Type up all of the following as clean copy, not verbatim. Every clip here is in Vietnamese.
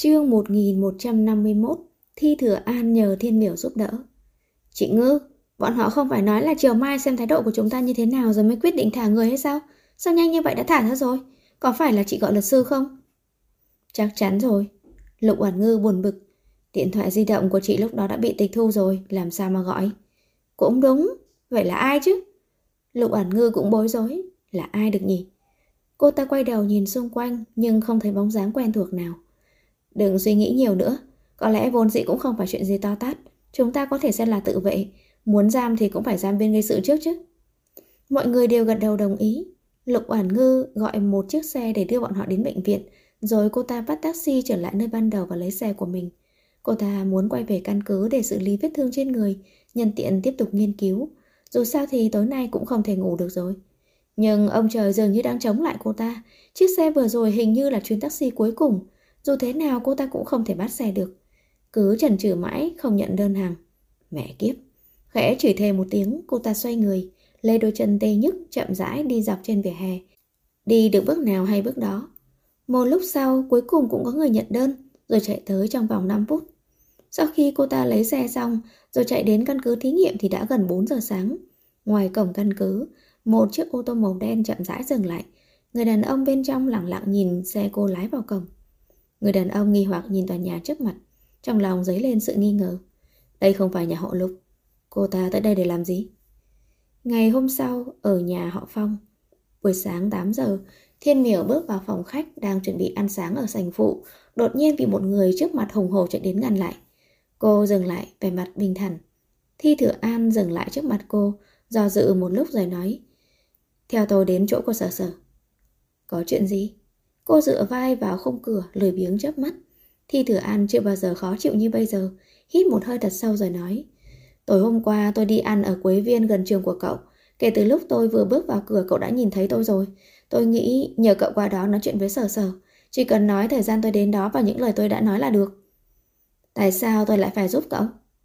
Chương 1151. Thi Thừa An nhờ Thiên Miểu giúp đỡ. Chị Ngư, bọn họ không phải nói là chiều mai xem thái độ của chúng ta như thế nào rồi mới quyết định thả người hay sao? Sao nhanh như vậy đã thả ra rồi? Có phải là chị gọi luật sư không? Chắc chắn rồi. Lục Oản Ngư buồn bực. Điện thoại di động của chị lúc đó đã bị tịch thu rồi, làm sao mà gọi? Cũng đúng, vậy là ai chứ? Lục Oản Ngư cũng bối rối. Là ai được nhỉ? Cô ta quay đầu nhìn xung quanh nhưng không thấy bóng dáng quen thuộc nào. Đừng suy nghĩ nhiều nữa. Có lẽ vốn dĩ cũng không phải chuyện gì to tát. Chúng ta có thể xem là tự vệ. Muốn giam thì cũng phải giam bên gây sự trước chứ. Mọi người đều gật đầu đồng ý. Lục Oản Ngư gọi một chiếc xe để đưa bọn họ đến bệnh viện. Rồi cô ta bắt taxi trở lại nơi ban đầu và lấy xe của mình. Cô ta muốn quay về căn cứ để xử lý vết thương trên người, nhân tiện tiếp tục nghiên cứu. Dù sao thì tối nay cũng không thể ngủ được rồi. Nhưng ông trời dường như đang chống lại cô ta. Chiếc xe vừa rồi hình như là chuyến taxi cuối cùng. Dù thế nào cô ta cũng không thể bắt xe được. Cứ chần chừ mãi không nhận đơn hàng. Mẹ kiếp. Khẽ chửi thề một tiếng, cô ta xoay người, lê đôi chân tê nhức chậm rãi đi dọc trên vỉa hè. Đi được bước nào hay bước đó. Một lúc sau cuối cùng cũng có người nhận đơn, rồi chạy tới trong vòng 5 phút. Sau khi cô ta lấy xe xong rồi chạy đến căn cứ thí nghiệm thì đã gần 4 giờ sáng. Ngoài cổng căn cứ, một chiếc ô tô màu đen chậm rãi dừng lại. Người đàn ông bên trong lặng lặng nhìn xe cô lái vào cổng. Người đàn ông nghi hoặc nhìn tòa nhà trước mặt, trong lòng dấy lên sự nghi ngờ. Đây không phải nhà họ Lục. Cô ta tới đây để làm gì? Ngày hôm sau, ở nhà họ Phong. Buổi sáng 8 giờ, Thiên Miểu bước vào phòng khách đang chuẩn bị ăn sáng ở sảnh phụ. Đột nhiên bị một người trước mặt hùng hổ chạy đến ngăn lại. Cô dừng lại, vẻ mặt bình thản. Thi Thừa An dừng lại trước mặt cô, do dự một lúc rồi nói: theo tôi đến chỗ của Sở Sở. Có chuyện gì? Cô dựa vai vào khung cửa, lười biếng chớp mắt. Thi Thừa An chưa bao giờ khó chịu như bây giờ, hít một hơi thật sâu rồi nói: tối hôm qua tôi đi ăn ở Quế Viên gần trường của cậu. Kể từ lúc tôi vừa bước vào cửa cậu đã nhìn thấy tôi rồi. Tôi nghĩ nhờ cậu qua đó nói chuyện với Sở Sở. Chỉ cần nói thời gian tôi đến đó và những lời tôi đã nói là được. Tại sao tôi lại phải giúp cậu?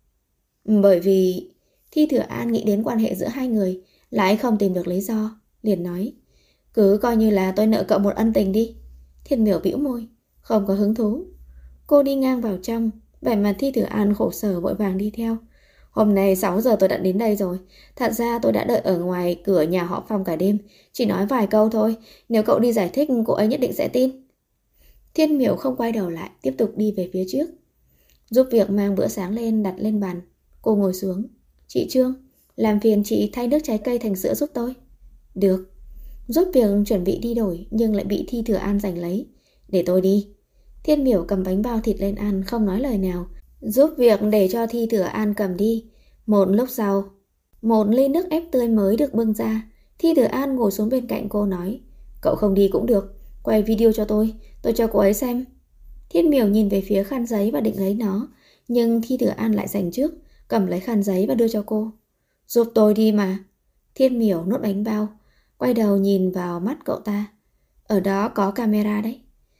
Bởi vì... Thi Thừa An nghĩ đến quan hệ giữa hai người, lại không tìm được lý do, liền nói: cứ coi như là tôi nợ cậu một ân tình đi. Thiên Miểu bĩu môi, không có hứng thú. Cô đi ngang vào trong, vẻ mặt Thi Thừa An khổ sở vội vàng đi theo. Hôm nay 6 giờ tôi đã đến đây rồi. Thật ra tôi đã đợi ở ngoài cửa nhà họ Phong cả đêm. Chỉ nói vài câu thôi. Nếu cậu đi giải thích cô ấy nhất định sẽ tin. Thiên Miểu không quay đầu lại, tiếp tục đi về phía trước. Giúp việc mang bữa sáng lên đặt lên bàn. Cô ngồi xuống. Chị Trương, làm phiền chị thay nước trái cây thành sữa giúp tôi. Được. Giúp việc chuẩn bị đi đổi nhưng lại bị Thi Thừa An giành lấy. Để tôi đi. Thiên Miểu cầm bánh bao thịt lên ăn, không nói lời nào. Giúp việc để cho Thi Thừa An cầm đi. Một lúc sau, một ly nước ép tươi mới được bưng ra. Thi Thừa An ngồi xuống bên cạnh cô nói: cậu không đi cũng được, quay video cho tôi cho cô ấy xem. Thiên Miểu nhìn về phía khăn giấy và định lấy nó, nhưng Thi Thừa An lại giành trước, cầm lấy khăn giấy và đưa cho cô. Giúp tôi đi mà. Thiên Miểu nuốt bánh bao, quay đầu nhìn vào mắt cậu ta. Ở đó có camera đấy.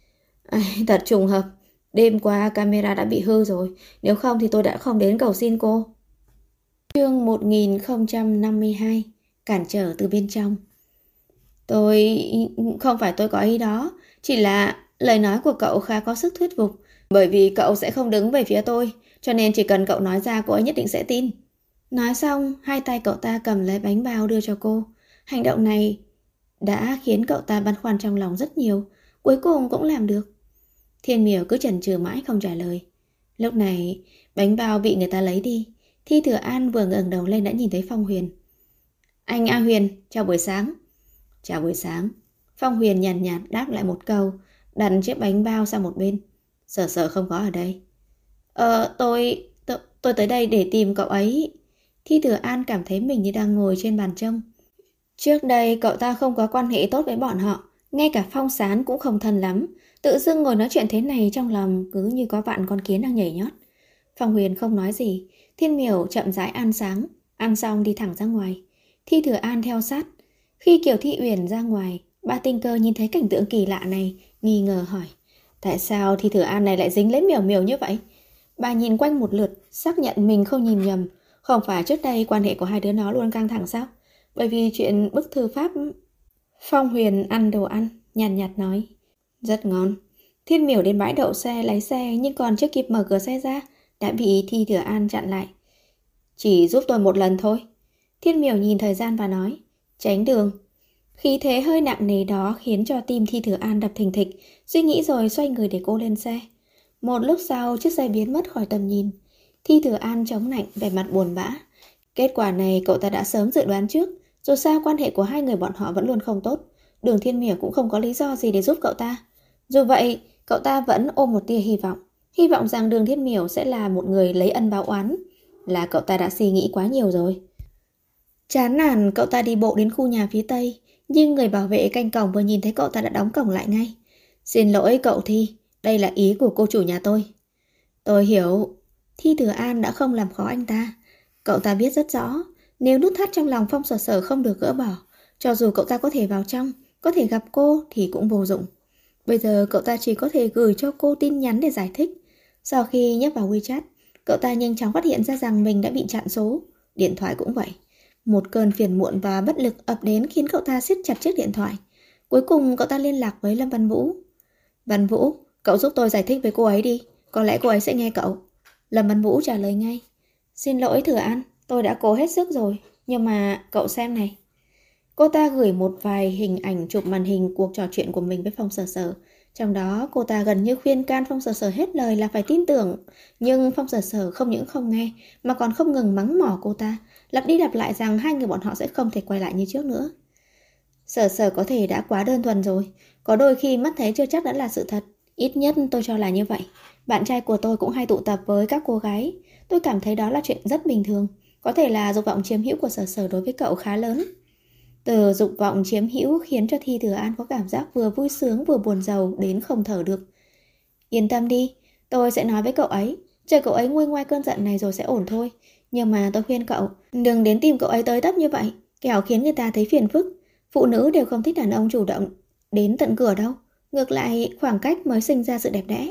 Thật trùng hợp, đêm qua camera đã bị hư rồi, nếu không thì tôi đã không đến cầu xin cô. Chương 1052. Cản trở từ bên trong. Tôi... không phải tôi có ý đó, chỉ là lời nói của cậu khá có sức thuyết phục. Bởi vì cậu sẽ không đứng về phía tôi, cho nên chỉ cần cậu nói ra cô ấy nhất định sẽ tin. Nói xong, hai tay cậu ta cầm lấy bánh bao đưa cho cô. Hành động này đã khiến cậu ta băn khoăn trong lòng rất nhiều, cuối cùng cũng làm được. Thiên Miểu cứ chần chừ mãi không trả lời. Lúc này, bánh bao bị người ta lấy đi. Thi Thừa An vừa ngẩng đầu lên đã nhìn thấy Phong Huyền. Anh A Huyền, chào buổi sáng. Chào buổi sáng. Phong Huyền nhàn nhạt đáp lại một câu, đặt chiếc bánh bao sang một bên. Sở Sở không có ở đây. Tôi tới đây để tìm cậu ấy. Thi Thừa An cảm thấy mình như đang ngồi trên bàn trông. Trước đây cậu ta không có quan hệ tốt với bọn họ, ngay cả Phong Sán cũng không thân lắm. Tự dưng ngồi nói chuyện thế này trong lòng cứ như có vạn con kiến đang nhảy nhót. Phong Huyền không nói gì. Thiên Miểu chậm rãi ăn sáng, ăn xong đi thẳng ra ngoài. Thi Thừa An theo sát. Khi Kiều Thị Uyển ra ngoài, Ba Tinh Cơ nhìn thấy cảnh tượng kỳ lạ này, nghi ngờ hỏi: tại sao Thi Thừa An này lại dính lấy Miểu Miểu như vậy? Bà nhìn quanh một lượt, xác nhận mình không nhìn nhầm. Không phải trước đây quan hệ của hai đứa nó luôn căng thẳng sao? Bởi vì chuyện bức thư pháp. Phong Huyền ăn đồ ăn, nhàn nhạt nói: rất ngon. Thiên Miểu đến bãi đậu xe lấy xe nhưng còn chưa kịp mở cửa xe ra, đã bị Thi Thừa An chặn lại. Chỉ giúp tôi một lần thôi. Thiên Miểu nhìn thời gian và nói, tránh đường. Khí thế hơi nặng nề đó khiến cho tim Thi Thừa An đập thình thịch, suy nghĩ rồi xoay người để cô lên xe. Một lúc sau chiếc xe biến mất khỏi tầm nhìn. Thi Thừa An chống nạnh vẻ mặt buồn bã. Kết quả này cậu ta đã sớm dự đoán trước. Dù sao quan hệ của hai người bọn họ vẫn luôn không tốt. Đường Thiên Miểu cũng không có lý do gì để giúp cậu ta. Dù vậy, cậu ta vẫn ôm một tia hy vọng. Hy vọng rằng Đường Thiên Miểu sẽ là một người lấy ân báo oán. Là cậu ta đã suy nghĩ quá nhiều rồi. Chán nản, cậu ta đi bộ đến khu nhà phía tây. Nhưng người bảo vệ canh cổng vừa nhìn thấy cậu ta đã đóng cổng lại ngay. Xin lỗi cậu Thi, đây là ý của cô chủ nhà tôi. Tôi hiểu. Thi Thừa An đã không làm khó anh ta. Cậu ta biết rất rõ, nếu nút thắt trong lòng Phong Sở Sở không được gỡ bỏ, cho dù cậu ta có thể vào trong, có thể gặp cô thì cũng vô dụng. Bây giờ cậu ta chỉ có thể gửi cho cô tin nhắn để giải thích. Sau khi nhấp vào WeChat, cậu ta nhanh chóng phát hiện ra rằng mình đã bị chặn số. Điện thoại cũng vậy. Một cơn phiền muộn và bất lực ập đến khiến cậu ta siết chặt chiếc điện thoại. Cuối cùng cậu ta liên lạc với Lâm Văn Vũ. Văn Vũ, cậu giúp tôi giải thích với cô ấy đi. Có lẽ cô ấy sẽ nghe cậu. Lâm Văn Vũ trả lời ngay. Xin lỗi Thừa An, tôi đã cố hết sức rồi. Nhưng mà cậu xem này. Cô ta gửi một vài hình ảnh chụp màn hình cuộc trò chuyện của mình với Phong Sở Sở. Trong đó cô ta gần như khuyên can Phong Sở Sở hết lời là phải tin tưởng. Nhưng Phong Sở Sở không những không nghe mà còn không ngừng mắng mỏ cô ta, lặp đi lặp lại rằng hai người bọn họ sẽ không thể quay lại như trước nữa. Sở Sở có thể đã quá đơn thuần rồi. Có đôi khi mắt thấy chưa chắc đã là sự thật. Ít nhất tôi cho là như vậy. Bạn trai của tôi cũng hay tụ tập với các cô gái. Tôi cảm thấy đó là chuyện rất bình thường. Có thể là dục vọng chiếm hữu của Sở Sở đối với cậu khá lớn. Từ dục vọng chiếm hữu khiến cho Thi Thừa An có cảm giác vừa vui sướng vừa buồn rầu đến không thở được. Yên tâm đi, tôi sẽ nói với cậu ấy. Chờ cậu ấy nguôi ngoai cơn giận này rồi sẽ ổn thôi. Nhưng mà tôi khuyên cậu, đừng đến tìm cậu ấy tới tấp như vậy. Kẻo khiến người ta thấy phiền phức. Phụ nữ đều không thích đàn ông chủ động đến tận cửa đâu. Ngược lại, khoảng cách mới sinh ra sự đẹp đẽ.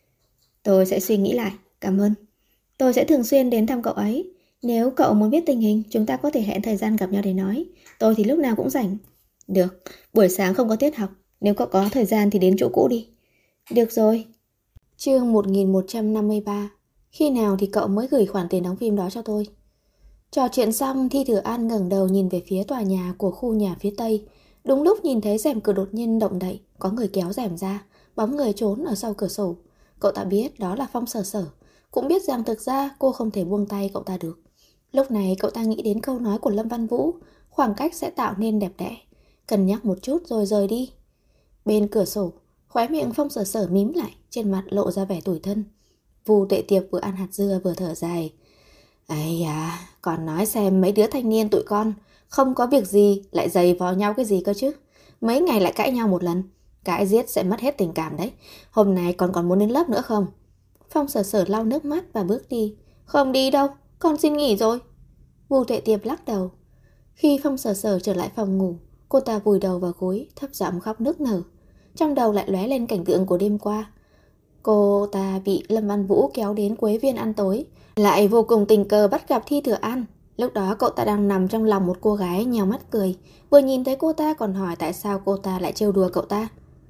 Tôi sẽ suy nghĩ lại, cảm ơn. Tôi sẽ thường xuyên đến thăm cậu ấy. Nếu cậu muốn biết tình hình, chúng ta có thể hẹn thời gian gặp nhau để nói. Tôi thì lúc nào cũng rảnh. Được, buổi sáng không có tiết học. Nếu cậu có thời gian thì đến chỗ cũ đi. Được rồi. Chương 1153. Khi nào thì cậu mới gửi khoản tiền đóng phim đó cho tôi? Trò chuyện xong, Thi Thừa An ngẩng đầu nhìn về phía tòa nhà của khu nhà phía tây. Đúng lúc nhìn thấy rèm cửa đột nhiên động đậy, có người kéo rèm ra, bóng người trốn ở sau cửa sổ. Cậu ta biết đó là Phong Sở Sở, cũng biết rằng thực ra cô không thể buông tay cậu ta được. Lúc này cậu ta nghĩ đến câu nói của Lâm Văn Vũ, khoảng cách sẽ tạo nên đẹp đẽ. Cân nhắc một chút rồi rời đi. Bên cửa sổ, khóe miệng Phong Sở Sở mím lại, trên mặt lộ ra vẻ tủi thân. Vu Tuệ Tiệp vừa ăn hạt dưa vừa thở dài. Ây à, còn nói xem mấy đứa thanh niên tụi con không có việc gì lại giày vò nhau cái gì cơ chứ. Mấy ngày lại cãi nhau một lần, cãi giết sẽ mất hết tình cảm đấy. Hôm nay còn muốn đến lớp nữa không? Phong Sở Sở lau nước mắt và bước đi. Không đi đâu, con xin nghỉ rồi. Vu Tuệ Tiệp lắc đầu. Khi Phong Sở Sở trở lại phòng ngủ, cô ta vùi đầu vào gối, thấp giọng khóc nức nở. Trong đầu lại lóe lên cảnh tượng của đêm qua. Cô ta bị Lâm Văn Vũ kéo đến Quế Viên ăn tối, lại vô cùng tình cờ bắt gặp Thi Thừa An. Lúc đó cậu ta đang nằm trong lòng một cô gái nhào mắt cười, vừa nhìn thấy cô ta còn hỏi tại sao cô ta lại trêu đùa cậu ta.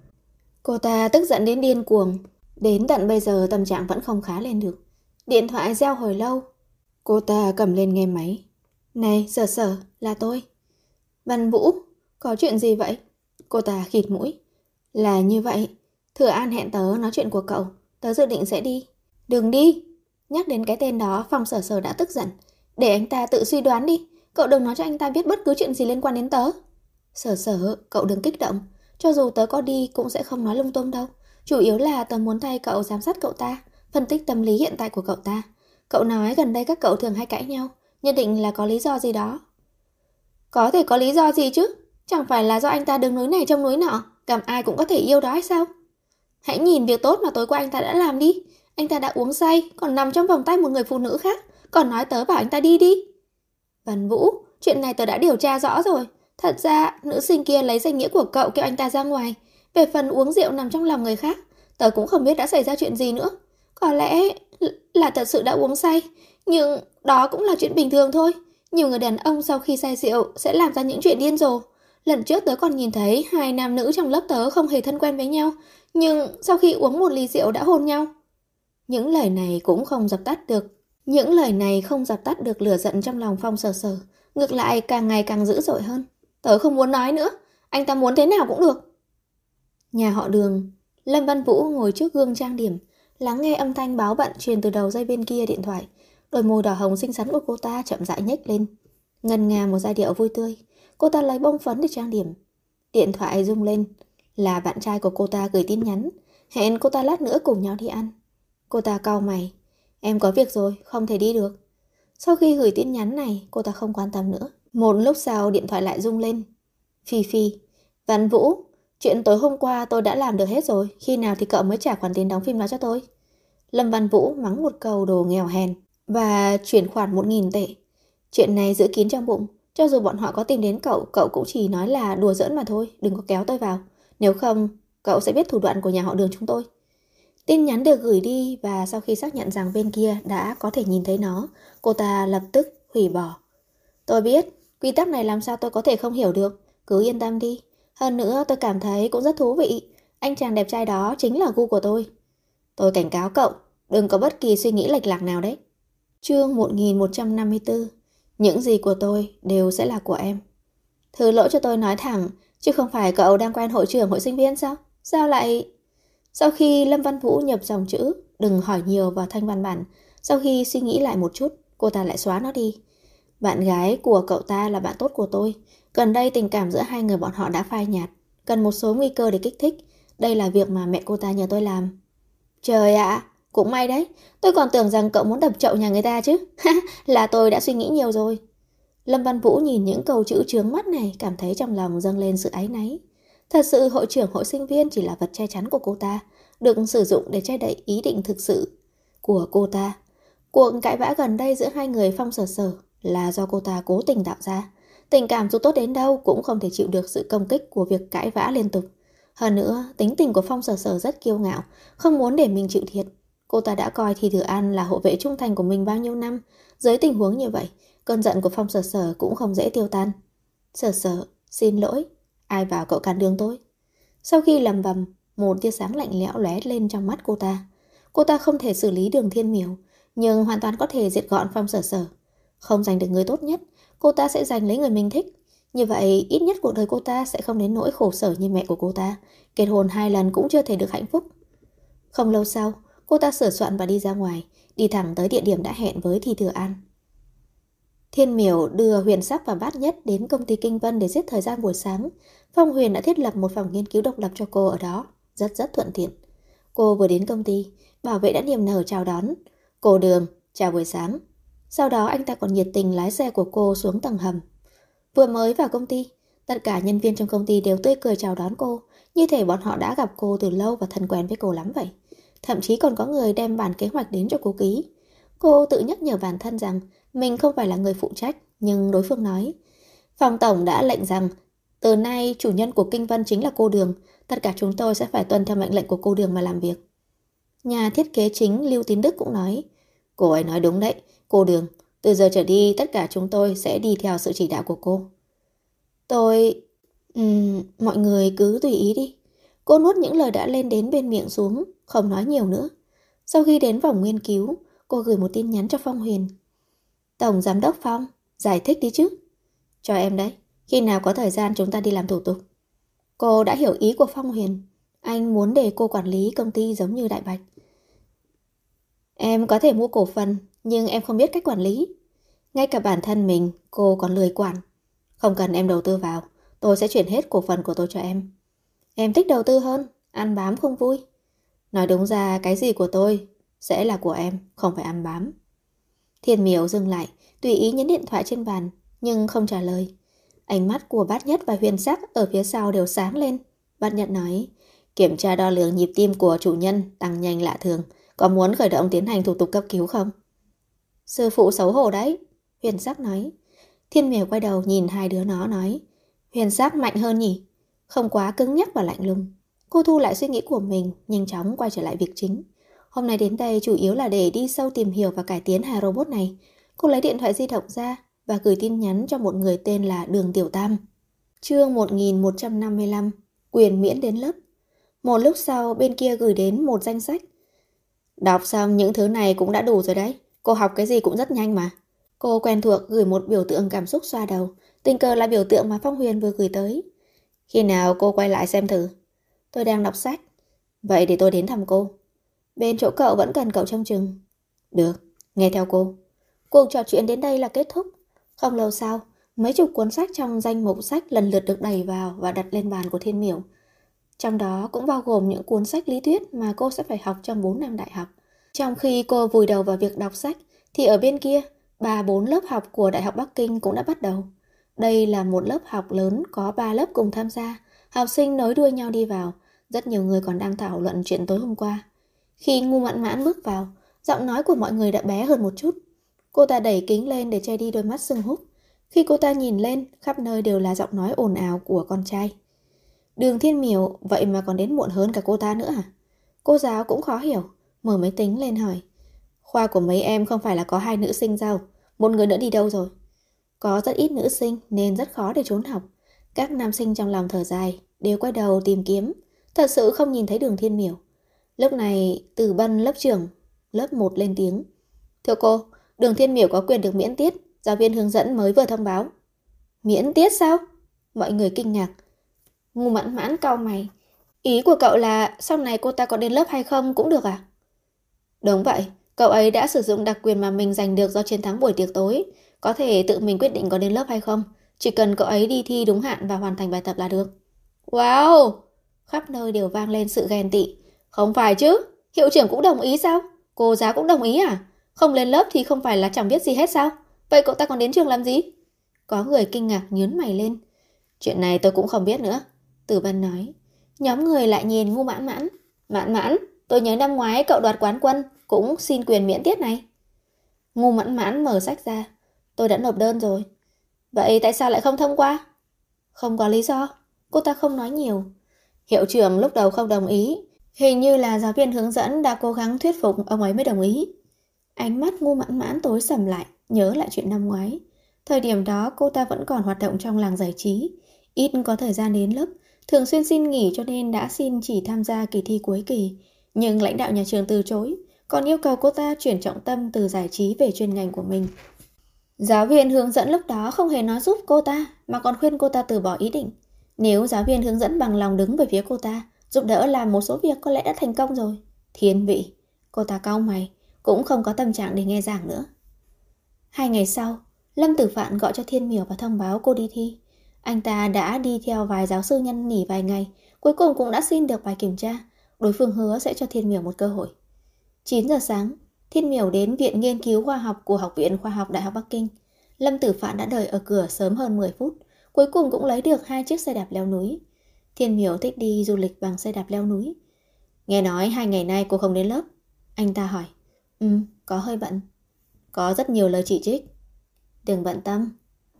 Cô ta tức giận đến điên cuồng, đến tận bây giờ tâm trạng vẫn không khá lên được. Điện thoại reo hồi lâu, cô ta cầm lên nghe máy. Này Sở Sở, là tôi. Văn Vũ, có chuyện gì vậy? Cô ta khịt mũi. Là như vậy, Thừa An hẹn tớ nói chuyện của cậu, tớ dự định sẽ đi. Đừng đi. Nhắc đến cái tên đó, Phong Sở Sở đã tức giận. Để anh ta tự suy đoán đi, cậu đừng nói cho anh ta biết bất cứ chuyện gì liên quan đến tớ. Sở Sở, cậu đừng kích động. Cho dù tớ có đi cũng sẽ không nói lung tung đâu. Chủ yếu là tớ muốn thay cậu giám sát cậu ta, phân tích tâm lý hiện tại của cậu ta. Cậu nói gần đây các cậu thường hay cãi nhau, nhất định là có lý do gì đó. Có thể có lý do gì chứ? Chẳng phải là do anh ta đứng núi này trông núi nọ, gặp ai cũng có thể yêu đó hay sao? Hãy nhìn việc tốt mà tối qua anh ta đã làm đi. Anh ta đã uống say, còn nằm trong vòng tay một người phụ nữ khác, còn nói tớ bảo anh ta đi đi. Văn Vũ, chuyện này tớ đã điều tra rõ rồi. Thật ra, nữ sinh kia lấy danh nghĩa của cậu kêu anh ta ra ngoài. Về phần uống rượu nằm trong lòng người khác, tớ cũng không biết đã xảy ra chuyện gì nữa. Có lẽ là thật sự đã uống say, nhưng đó cũng là chuyện bình thường thôi. Nhiều người đàn ông sau khi say rượu sẽ làm ra những chuyện điên rồ. Lần trước tớ còn nhìn thấy hai nam nữ trong lớp tớ không hề thân quen với nhau, nhưng sau khi uống một ly rượu đã hôn nhau. Những lời này không dập tắt được lửa giận trong lòng Phong Sở Sở, ngược lại càng ngày càng dữ dội hơn. Tớ không muốn nói nữa, anh ta muốn thế nào cũng được. Nhà họ Đường. Lâm Văn Vũ ngồi trước gương trang điểm, lắng nghe âm thanh báo bận truyền từ đầu dây bên kia điện thoại. Đôi môi đỏ hồng xinh xắn của cô ta chậm rãi nhếch lên, ngân nga một giai điệu vui tươi. Cô ta lấy bông phấn để trang điểm. Điện thoại rung lên, là bạn trai của cô ta gửi tin nhắn, hẹn cô ta lát nữa cùng nhau đi ăn. Cô ta cau mày, em có việc rồi, không thể đi được. Sau khi gửi tin nhắn này, cô ta không quan tâm nữa. Một lúc sau điện thoại lại rung lên. Phi Phi, Văn Vũ, chuyện tối hôm qua tôi đã làm được hết rồi, khi nào thì cậu mới trả khoản tiền đóng phim đó cho tôi? Lâm Văn Vũ mắng một câu đồ nghèo hèn và chuyển khoản 1.000 tệ. Chuyện này giữ kín trong bụng, cho dù bọn họ có tìm đến cậu, cậu cũng chỉ nói là đùa giỡn mà thôi, đừng có kéo tôi vào. Nếu không, cậu sẽ biết thủ đoạn của nhà họ Đường chúng tôi. Tin nhắn được gửi đi và sau khi xác nhận rằng bên kia đã có thể nhìn thấy nó, cô ta lập tức hủy bỏ. Tôi biết, quy tắc này làm sao tôi có thể không hiểu được, cứ yên tâm đi. Hơn nữa tôi cảm thấy cũng rất thú vị, anh chàng đẹp trai đó chính là gu của tôi. Tôi cảnh cáo cậu, đừng có bất kỳ suy nghĩ lệch lạc nào đấy. Chương 1154. Những gì của tôi đều sẽ là của em. Thứ lỗi cho tôi nói thẳng, chứ không phải cậu đang quen hội trưởng hội sinh viên sao? Sao lại... Sau khi Lâm Văn Vũ nhập dòng chữ đừng hỏi nhiều vào thanh văn bản, sau khi suy nghĩ lại một chút, cô ta lại xóa nó đi. Bạn gái của cậu ta là bạn tốt của tôi. Gần đây tình cảm giữa hai người bọn họ đã phai nhạt, cần một số nguy cơ để kích thích. Đây là việc mà mẹ cô ta nhờ tôi làm. Trời ạ, cũng may đấy. Tôi còn tưởng rằng cậu muốn đập chậu nhà người ta chứ. Là tôi đã suy nghĩ nhiều rồi. Lâm Văn Vũ nhìn những câu chữ chướng mắt này, cảm thấy trong lòng dâng lên sự áy náy. Thật sự hội trưởng hội sinh viên chỉ là vật che chắn của cô ta, được sử dụng để che đậy ý định thực sự của cô ta. Cuộc cãi vã gần đây giữa hai người Phong Sở Sở là do cô ta cố tình tạo ra. Tình cảm dù tốt đến đâu cũng không thể chịu được sự công kích của việc cãi vã liên tục. Hơn nữa, tính tình của Phong Sở Sở rất kiêu ngạo, không muốn để mình chịu thiệt. Cô ta đã coi Thi Thừa An là hộ vệ trung thành của mình bao nhiêu năm. Dưới tình huống như vậy, cơn giận của Phong Sở Sở cũng không dễ tiêu tan. Sở Sở, xin lỗi, ai bảo cậu cản đường tôi? Sau khi lầm bầm, một tia sáng lạnh lẽo lóe lên trong mắt cô ta. Cô ta không thể xử lý Đường Thiên Miểu, nhưng hoàn toàn có thể diệt gọn Phong Sở Sở. Không giành được người tốt nhất, cô ta sẽ giành lấy người mình thích. Như vậy, ít nhất cuộc đời cô ta sẽ không đến nỗi khổ sở như mẹ của cô ta. Kết hôn 2 lần cũng chưa thể được hạnh phúc. Không lâu sau, cô ta sửa soạn và đi ra ngoài, đi thẳng tới địa điểm đã hẹn với Thi Thừa An. Thiên Miểu đưa Huyền Sắc và Bát Nhất đến công ty Kinh Vân để giết thời gian buổi sáng. Phong Huyền đã thiết lập một phòng nghiên cứu độc lập cho cô ở đó, rất thuận tiện. Cô vừa đến công ty, bảo vệ đã niềm nở chào đón. Cô Đường, chào buổi sáng. Sau đó anh ta còn nhiệt tình lái xe của cô xuống tầng hầm. Vừa mới vào công ty, tất cả nhân viên trong công ty đều tươi cười chào đón cô, như thể bọn họ đã gặp cô từ lâu và thân quen với cô lắm vậy. Thậm chí còn có người đem bản kế hoạch đến cho cô ký. Cô tự nhắc nhở bản thân rằng mình không phải là người phụ trách, nhưng đối phương nói. Phòng tổng đã lệnh rằng, từ nay chủ nhân của Kinh Vân chính là cô Đường, tất cả chúng tôi sẽ phải tuân theo mệnh lệnh của cô Đường mà làm việc. Nhà thiết kế chính Lưu Tín Đức cũng nói, cô ấy nói đúng đấy, cô Đường, từ giờ trở đi tất cả chúng tôi sẽ đi theo sự chỉ đạo của cô. Mọi người cứ tùy ý đi. Cô nuốt những lời đã lên đến bên miệng xuống, không nói nhiều nữa. Sau khi đến vòng nghiên cứu, cô gửi một tin nhắn cho Phong Huyền. Tổng Giám đốc Phong, giải thích đi chứ. Cho em đấy, khi nào có thời gian chúng ta đi làm thủ tục. Cô đã hiểu ý của Phong Huyền. Anh muốn để cô quản lý công ty giống như Đại Bạch. Em có thể mua cổ phần, nhưng em không biết cách quản lý. Ngay cả bản thân mình, cô còn lười quản. Không cần em đầu tư vào, tôi sẽ chuyển hết cổ phần của tôi cho em. Em thích đầu tư hơn, ăn bám không vui. Nói đúng ra cái gì của tôi sẽ là của em, không phải ăn bám. Thiên Miểu dừng lại, tùy ý nhấn điện thoại trên bàn, nhưng không trả lời. Ánh mắt của Bát Nhất và Huyền Sắc ở phía sau đều sáng lên. Bát Nhất nói, kiểm tra đo lường nhịp tim của chủ nhân tăng nhanh lạ thường. Có muốn khởi động tiến hành thủ tục cấp cứu không? Sư phụ xấu hổ đấy, Huyền Sắc nói. Thiên Miểu quay đầu nhìn hai đứa nó nói, Huyền Sắc mạnh hơn nhỉ? Không quá cứng nhắc và lạnh lùng. Cô thu lại suy nghĩ của mình, nhanh chóng quay trở lại việc chính. Hôm nay đến đây chủ yếu là để đi sâu tìm hiểu và cải tiến hai robot này. Cô lấy điện thoại di động ra và gửi tin nhắn cho một người tên là Đường Tiểu Tam. Chương 1155. Quyền miễn đến lớp. Một lúc sau bên kia gửi đến một danh sách. Đọc xong những thứ này cũng đã đủ rồi đấy. Cô học cái gì cũng rất nhanh mà. Cô quen thuộc gửi một biểu tượng cảm xúc xoa đầu. Tình cờ là biểu tượng mà Phong Huyền vừa gửi tới. Khi nào cô quay lại xem thử? Tôi đang đọc sách. Vậy để tôi đến thăm cô. Bên chỗ cậu vẫn cần cậu trông chừng. Được, nghe theo cô. Cuộc trò chuyện đến đây là kết thúc. Không lâu sau, mấy chục cuốn sách trong danh mục sách lần lượt được đẩy vào và đặt lên bàn của Thiên Miểu. Trong đó cũng bao gồm những cuốn sách lý thuyết mà cô sẽ phải học trong 4 năm đại học. Trong khi cô vùi đầu vào việc đọc sách, thì ở bên kia, 3-4 lớp học của Đại học Bắc Kinh cũng đã bắt đầu. Đây là một lớp học lớn có 3 lớp cùng tham gia, học sinh nối đuôi nhau đi vào, rất nhiều người còn đang thảo luận chuyện tối hôm qua. Khi Ngu Mãn Mãn bước vào, giọng nói của mọi người đã bé hơn một chút. Cô ta đẩy kính lên để che đi đôi mắt sưng húp. Khi cô ta nhìn lên, khắp nơi đều là giọng nói ồn ào của con trai. Đường Thiên Miểu vậy mà còn đến muộn hơn cả cô ta nữa à? Cô giáo cũng khó hiểu, mở máy tính lên hỏi. Khoa của mấy em không phải là có 2 nữ sinh sao? Một người nữa đi đâu rồi? Có rất ít nữ sinh nên rất khó để trốn học. Các nam sinh trong lòng thở dài, đều quay đầu tìm kiếm. Thật sự không nhìn thấy Đường Thiên Miểu. Lúc này Từ Bân lớp trưởng lớp 1 lên tiếng. Thưa cô, Đường Thiên Miểu có quyền được miễn tiết. Giáo viên hướng dẫn mới vừa thông báo. Miễn tiết sao? Mọi người kinh ngạc. Ngu Mãn Mãn cau mày. Ý của cậu là sau này cô ta có đến lớp hay không cũng được à? Đúng vậy, cậu ấy đã sử dụng đặc quyền mà mình giành được do chiến thắng buổi tiệc tối. Có thể tự mình quyết định có đến lớp hay không. Chỉ cần cậu ấy đi thi đúng hạn và hoàn thành bài tập là được. Wow! Khắp nơi đều vang lên sự ghen tị. Không phải chứ, hiệu trưởng cũng đồng ý sao? Cô giáo cũng đồng ý à? Không lên lớp thì không phải là chẳng biết gì hết sao? Vậy cậu ta còn đến trường làm gì? Có người kinh ngạc nhướng mày lên. Chuyện này tôi cũng không biết nữa. Tử Vân nói. Nhóm người lại nhìn Ngu Mãn Mãn. Mãn Mãn, tôi nhớ năm ngoái cậu đoạt quán quân cũng xin quyền miễn tiết này. Ngu Mãn Mãn mở sách ra. Tôi đã nộp đơn rồi. Vậy tại sao lại không thông qua? Không có lý do. Cô ta không nói nhiều. Hiệu trưởng lúc đầu không đồng ý. Hình như là giáo viên hướng dẫn đã cố gắng thuyết phục ông ấy mới đồng ý. Ánh mắt Ngu Mãn Mãn tối sầm lại, nhớ lại chuyện năm ngoái. Thời điểm đó cô ta vẫn còn hoạt động trong làng giải trí, ít có thời gian đến lớp, thường xuyên xin nghỉ cho nên đã xin chỉ tham gia kỳ thi cuối kỳ. Nhưng lãnh đạo nhà trường từ chối, còn yêu cầu cô ta chuyển trọng tâm từ giải trí về chuyên ngành của mình. Giáo viên hướng dẫn lúc đó không hề nói giúp cô ta, mà còn khuyên cô ta từ bỏ ý định. Nếu giáo viên hướng dẫn bằng lòng đứng về phía cô ta, giúp đỡ làm một số việc có lẽ đã thành công rồi. Thiên vị, cô ta cau mày, cũng không có tâm trạng để nghe giảng nữa. 2 ngày sau, Lâm Tử Phạn gọi cho Thiên Miểu và thông báo cô đi thi. Anh ta đã đi theo vài giáo sư nhân nghỉ vài ngày, cuối cùng cũng đã xin được bài kiểm tra. Đối phương hứa sẽ cho Thiên Miểu một cơ hội. 9 giờ sáng, Thiên Miểu đến Viện Nghiên cứu Khoa học của Học viện Khoa học Đại học Bắc Kinh. Lâm Tử Phạn đã đợi ở cửa sớm hơn 10 phút, cuối cùng cũng lấy được 2 chiếc xe đạp leo núi. Thiên Miểu thích đi du lịch bằng xe đạp leo núi. Nghe nói 2 ngày nay cô không đến lớp. Anh ta hỏi. Có hơi bận. Có rất nhiều lời chỉ trích. Đừng bận tâm.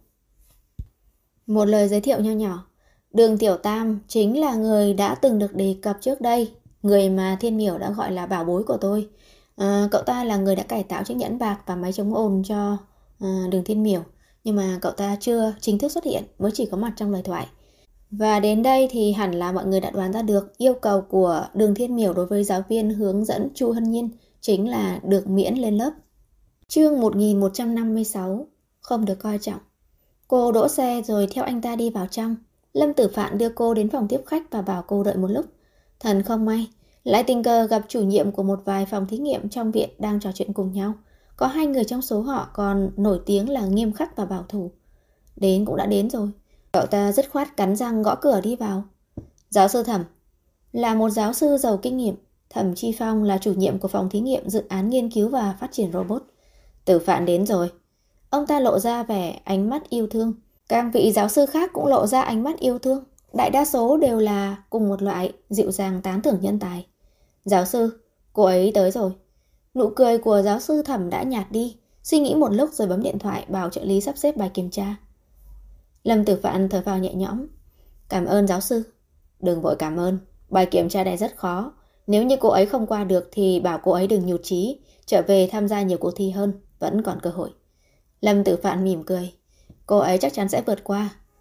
Một lời giới thiệu nho nhỏ. Đường Tiểu Tam chính là người đã từng được đề cập trước đây, người mà Thiên Miểu đã gọi là bảo bối của tôi. Cậu ta là người đã cải tạo chiếc nhẫn bạc và máy chống ồn cho Đường Thiên Miểu, nhưng mà cậu ta chưa chính thức xuất hiện, mới chỉ có mặt trong lời thoại. Và đến đây thì hẳn là mọi người đã đoán ra được yêu cầu của Đường Thiên Miểu đối với giáo viên hướng dẫn Chu Hân Nhiên chính là được miễn lên lớp. Chương 1156. Không được coi trọng. Cô đỗ xe rồi theo anh ta đi vào trong. Lâm Tử Phạn đưa cô đến phòng tiếp khách và bảo cô đợi một lúc. Thần không may, lại tình cờ gặp chủ nhiệm của một vài phòng thí nghiệm trong viện đang trò chuyện cùng nhau. Có 2 người trong số họ còn nổi tiếng là nghiêm khắc và bảo thủ. Đến cũng đã đến rồi. Cậu ta dứt khoát cắn răng gõ cửa đi vào. Giáo sư Thẩm là một giáo sư giàu kinh nghiệm. Thẩm Chi Phong là chủ nhiệm của phòng thí nghiệm dự án nghiên cứu và phát triển robot. Tử Phạn đến rồi. Ông ta lộ ra vẻ ánh mắt yêu thương. Các vị giáo sư khác cũng lộ ra ánh mắt yêu thương. Đại đa số đều là cùng một loại, dịu dàng tán thưởng nhân tài. Giáo sư, cô ấy tới rồi. Nụ cười của giáo sư Thẩm đã nhạt đi. Suy nghĩ một lúc rồi bấm điện thoại bảo trợ lý sắp xếp bài kiểm tra. Lâm Tử Phạn thở phào nhẹ nhõm. Cảm ơn giáo sư. Đừng vội cảm ơn. Bài kiểm tra này rất khó. Nếu như cô ấy không qua được thì bảo cô ấy đừng nhụt chí, trở về tham gia nhiều cuộc thi hơn, vẫn còn cơ hội. Lâm Tử Phạn mỉm cười. Cô ấy chắc chắn sẽ vượt qua.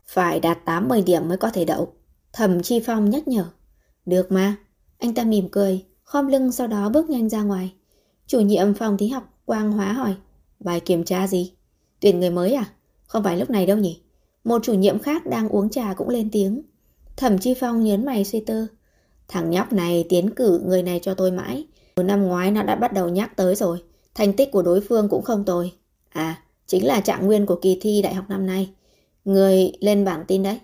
Phải đạt 80 điểm mới có thể đậu. Thẩm Chi Phong nhắc nhở. Được mà. Anh ta mỉm cười, khom lưng sau đó bước nhanh ra ngoài. Chủ nhiệm phòng thí học Quang Hóa hỏi. Bài kiểm tra gì? Tuyển người mới à? Không phải lúc này đâu nhỉ? Một chủ nhiệm khác đang uống trà cũng lên tiếng. Thẩm Chi Phong nhớn mày suy tư. Thằng nhóc này tiến cử người này cho tôi mãi. Từ năm ngoái nó đã bắt đầu nhắc tới rồi. Thành tích của đối phương cũng không tồi. À, chính là trạng nguyên của kỳ thi đại học năm nay. Người lên bảng tin đấy.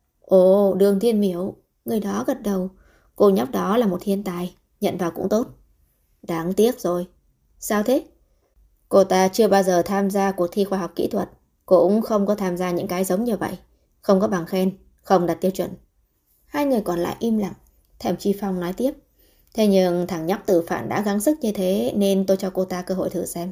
Ồ, Đường Thiên Miểu. Người đó gật đầu. Cô nhóc đó là một thiên tài. Nhận vào cũng tốt. Đáng tiếc rồi. Sao thế? Cô ta chưa bao giờ tham gia cuộc thi khoa học kỹ thuật. Cũng không có tham gia những cái giống như vậy. Không có bằng khen, không đạt tiêu chuẩn. Hai người còn lại im lặng. Thẩm Chi Phong nói tiếp. Thế nhưng thằng nhóc Tử Phạn đã gắng sức như thế nên tôi cho cô ta cơ hội thử xem.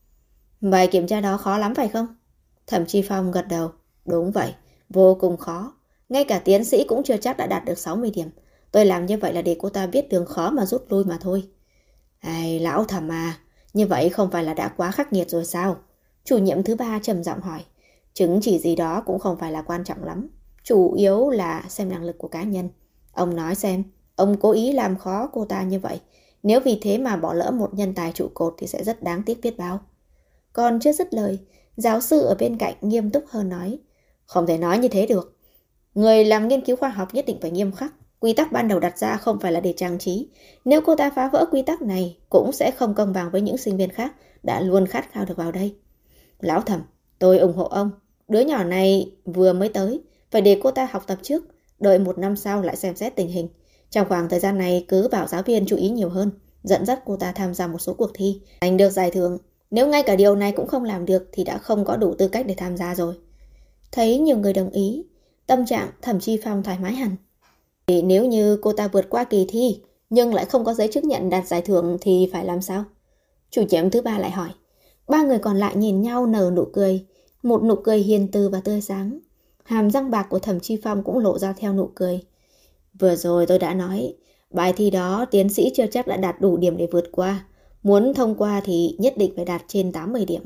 Bài kiểm tra đó khó lắm phải không? Thẩm Chi Phong gật đầu. Đúng vậy, vô cùng khó. Ngay cả tiến sĩ cũng chưa chắc đã đạt được 60 điểm. Tôi làm như vậy là để cô ta biết đường khó mà rút lui mà thôi. Ai, lão Thẩm à, như vậy không phải là đã quá khắc nghiệt rồi sao? Chủ nhiệm thứ ba trầm giọng hỏi. Chứng chỉ gì đó cũng không phải là quan trọng lắm. Chủ yếu là xem năng lực của cá nhân. Ông nói xem, ông cố ý làm khó cô ta như vậy. Nếu vì thế mà bỏ lỡ một nhân tài trụ cột thì sẽ rất đáng tiếc biết bao. Còn chưa dứt lời, giáo sư ở bên cạnh nghiêm túc hơn nói. Không thể nói như thế được. Người làm nghiên cứu khoa học nhất định phải nghiêm khắc. Quy tắc ban đầu đặt ra không phải là để trang trí. Nếu cô ta phá vỡ quy tắc này cũng sẽ không công bằng với những sinh viên khác đã luôn khát khao được vào đây. Lão Thẩm, tôi ủng hộ ông. Đứa nhỏ này vừa mới tới, phải để cô ta học tập trước, đợi một năm sau lại xem xét tình hình. Trong khoảng thời gian này cứ bảo giáo viên chú ý nhiều hơn, dẫn dắt cô ta tham gia một số cuộc thi, giành được giải thưởng. Nếu ngay cả điều này cũng không làm được thì đã không có đủ tư cách để tham gia rồi. Thấy nhiều người đồng ý, tâm trạng Thẩm Chi Phong thoải mái hẳn. Thì nếu như cô ta vượt qua kỳ thi nhưng lại không có giấy chứng nhận đạt giải thưởng thì phải làm sao? Chủ nhiệm thứ ba lại hỏi. Ba người còn lại nhìn nhau nở nụ cười, một nụ cười hiền từ và tươi sáng. Hàm răng bạc của Thẩm Chi Phong cũng lộ ra theo nụ cười. Vừa rồi tôi đã nói, bài thi đó tiến sĩ chưa chắc đã đạt đủ điểm để vượt qua. Muốn thông qua thì nhất định phải đạt trên 80 điểm.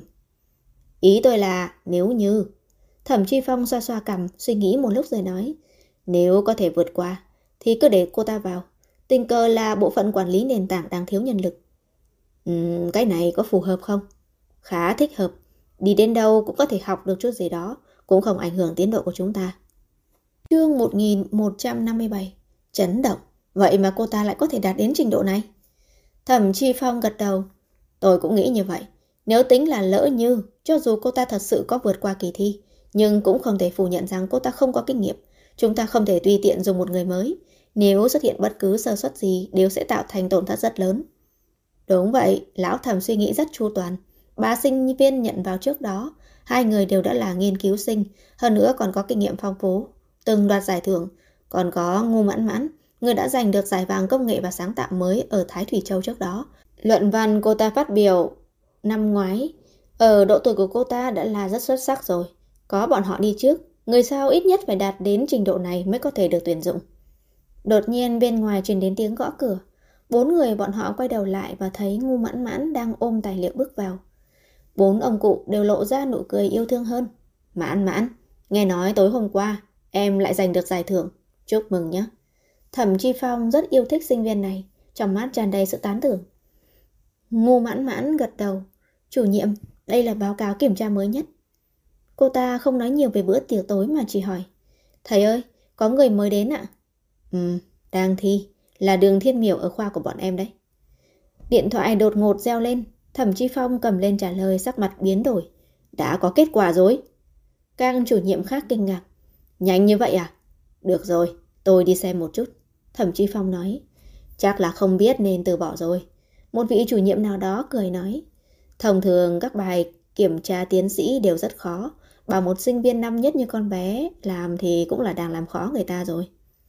Ý tôi là nếu như... Thẩm Chi Phong xoa xoa cằm, suy nghĩ một lúc rồi nói. Nếu có thể vượt qua thì cứ để cô ta vào. Tình cờ là bộ phận quản lý nền tảng đang thiếu nhân lực. Cái này có phù hợp không? Khá thích hợp. Đi đến đâu cũng có thể học được chút gì đó, cũng không ảnh hưởng tiến độ của chúng ta. Chương 1157. Chấn động. Vậy mà cô ta lại có thể đạt đến trình độ này? Thẩm Chi Phong gật đầu. Tôi cũng nghĩ như vậy. Nếu tính là lỡ như, cho dù cô ta thật sự có vượt qua kỳ thi, nhưng cũng không thể phủ nhận rằng cô ta không có kinh nghiệm. Chúng ta không thể tùy tiện dùng một người mới. Nếu xuất hiện bất cứ sơ suất gì đều sẽ tạo thành tổn thất rất lớn. Đúng vậy, lão Thẩm suy nghĩ rất chu toàn. 3 sinh viên nhận vào trước đó, 2 người đều đã là nghiên cứu sinh, hơn nữa còn có kinh nghiệm phong phú, từng đoạt giải thưởng. Còn có Ngô Mãn Mãn, người đã giành được giải vàng công nghệ và sáng tạo mới ở Thái Thủy Châu trước đó. Luận văn cô ta phát biểu năm ngoái, ở độ tuổi của cô ta đã là rất xuất sắc rồi. Có bọn họ đi trước, người sau ít nhất phải đạt đến trình độ này mới có thể được tuyển dụng. Đột nhiên bên ngoài truyền đến tiếng gõ cửa. 4 người bọn họ quay đầu lại và thấy Ngô Mãn Mãn đang ôm tài liệu bước vào. 4 ông cụ đều lộ ra nụ cười yêu thương hơn. Mãn Mãn, nghe nói tối hôm qua em lại giành được giải thưởng. Chúc mừng nhé. Thẩm Chi Phong rất yêu thích sinh viên này, trong mắt tràn đầy sự tán thưởng. Ngô Mãn Mãn gật đầu. Chủ nhiệm, đây là báo cáo kiểm tra mới nhất. Cô ta không nói nhiều về bữa tiệc tối mà chỉ hỏi. Thầy ơi, có người mới đến ạ? Đang thi. Là Đường Thiên Miểu ở khoa của bọn em đấy. Điện thoại đột ngột reo lên. Thẩm Chi Phong cầm lên trả lời, sắc mặt biến đổi. Đã có kết quả rồi. Các chủ nhiệm khác kinh ngạc. Nhanh như vậy à? Được rồi, tôi đi xem một chút. Thẩm Chi Phong nói. Chắc là không biết nên từ bỏ rồi. Một vị chủ nhiệm nào đó cười nói. Thông thường các bài kiểm tra tiến sĩ đều rất khó. Bảo một sinh viên năm nhất như con bé làm thì cũng là đang làm khó người ta rồi.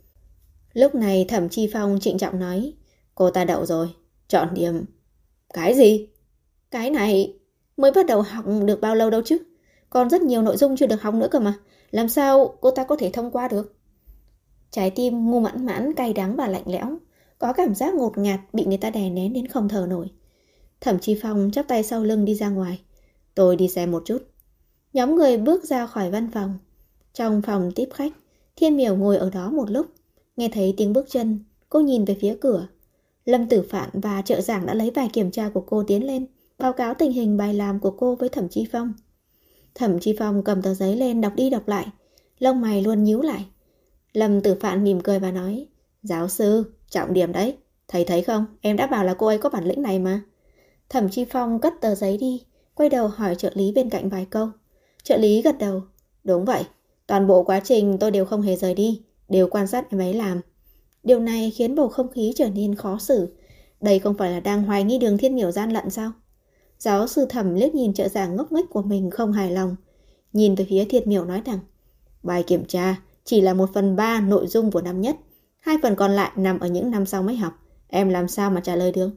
Lúc này Thẩm Chi Phong trịnh trọng nói. Cô ta đậu rồi. Chọn điểm. Cái gì? Cái này mới bắt đầu học được bao lâu đâu chứ. Còn rất nhiều nội dung chưa được học nữa cơ mà. Làm sao cô ta có thể thông qua được? Trái tim Ngô Mãn Mãn cay đắng và lạnh lẽo. Có cảm giác ngột ngạt bị người ta đè nén đến không thở nổi. Thẩm Chi Phong chắp tay sau lưng đi ra ngoài. Tôi đi xem một chút. Nhóm người bước ra khỏi văn phòng. Trong phòng tiếp khách, Thiên Miểu ngồi ở đó một lúc, nghe thấy tiếng bước chân, cô nhìn về phía cửa. Lâm Tử Phạn và trợ giảng đã lấy bài kiểm tra của cô tiến lên, báo cáo tình hình bài làm của cô với Thẩm Chi Phong. Thẩm Chi Phong cầm tờ giấy lên đọc đi đọc lại, lông mày luôn nhíu lại. Lâm Tử Phạn mỉm cười và nói, giáo sư, trọng điểm đấy, thầy thấy không, em đã bảo là cô ấy có bản lĩnh này mà. Thẩm Chi Phong cất tờ giấy đi, quay đầu hỏi trợ lý bên cạnh vài câu. Trợ lý gật đầu, đúng vậy, toàn bộ quá trình tôi đều không hề rời đi, đều quan sát em ấy làm. Điều này khiến bầu không khí trở nên khó xử. Đây không phải là đang hoài nghi Đường Thiên Miểu gian lận sao? Giáo sư Thẩm liếc nhìn trợ giảng ngốc nghếch của mình không hài lòng. Nhìn về phía Thiên Miểu nói rằng, bài kiểm tra chỉ là 1/3 nội dung của năm nhất, 2 phần còn lại nằm ở những năm sau mới học. Em làm sao mà trả lời được?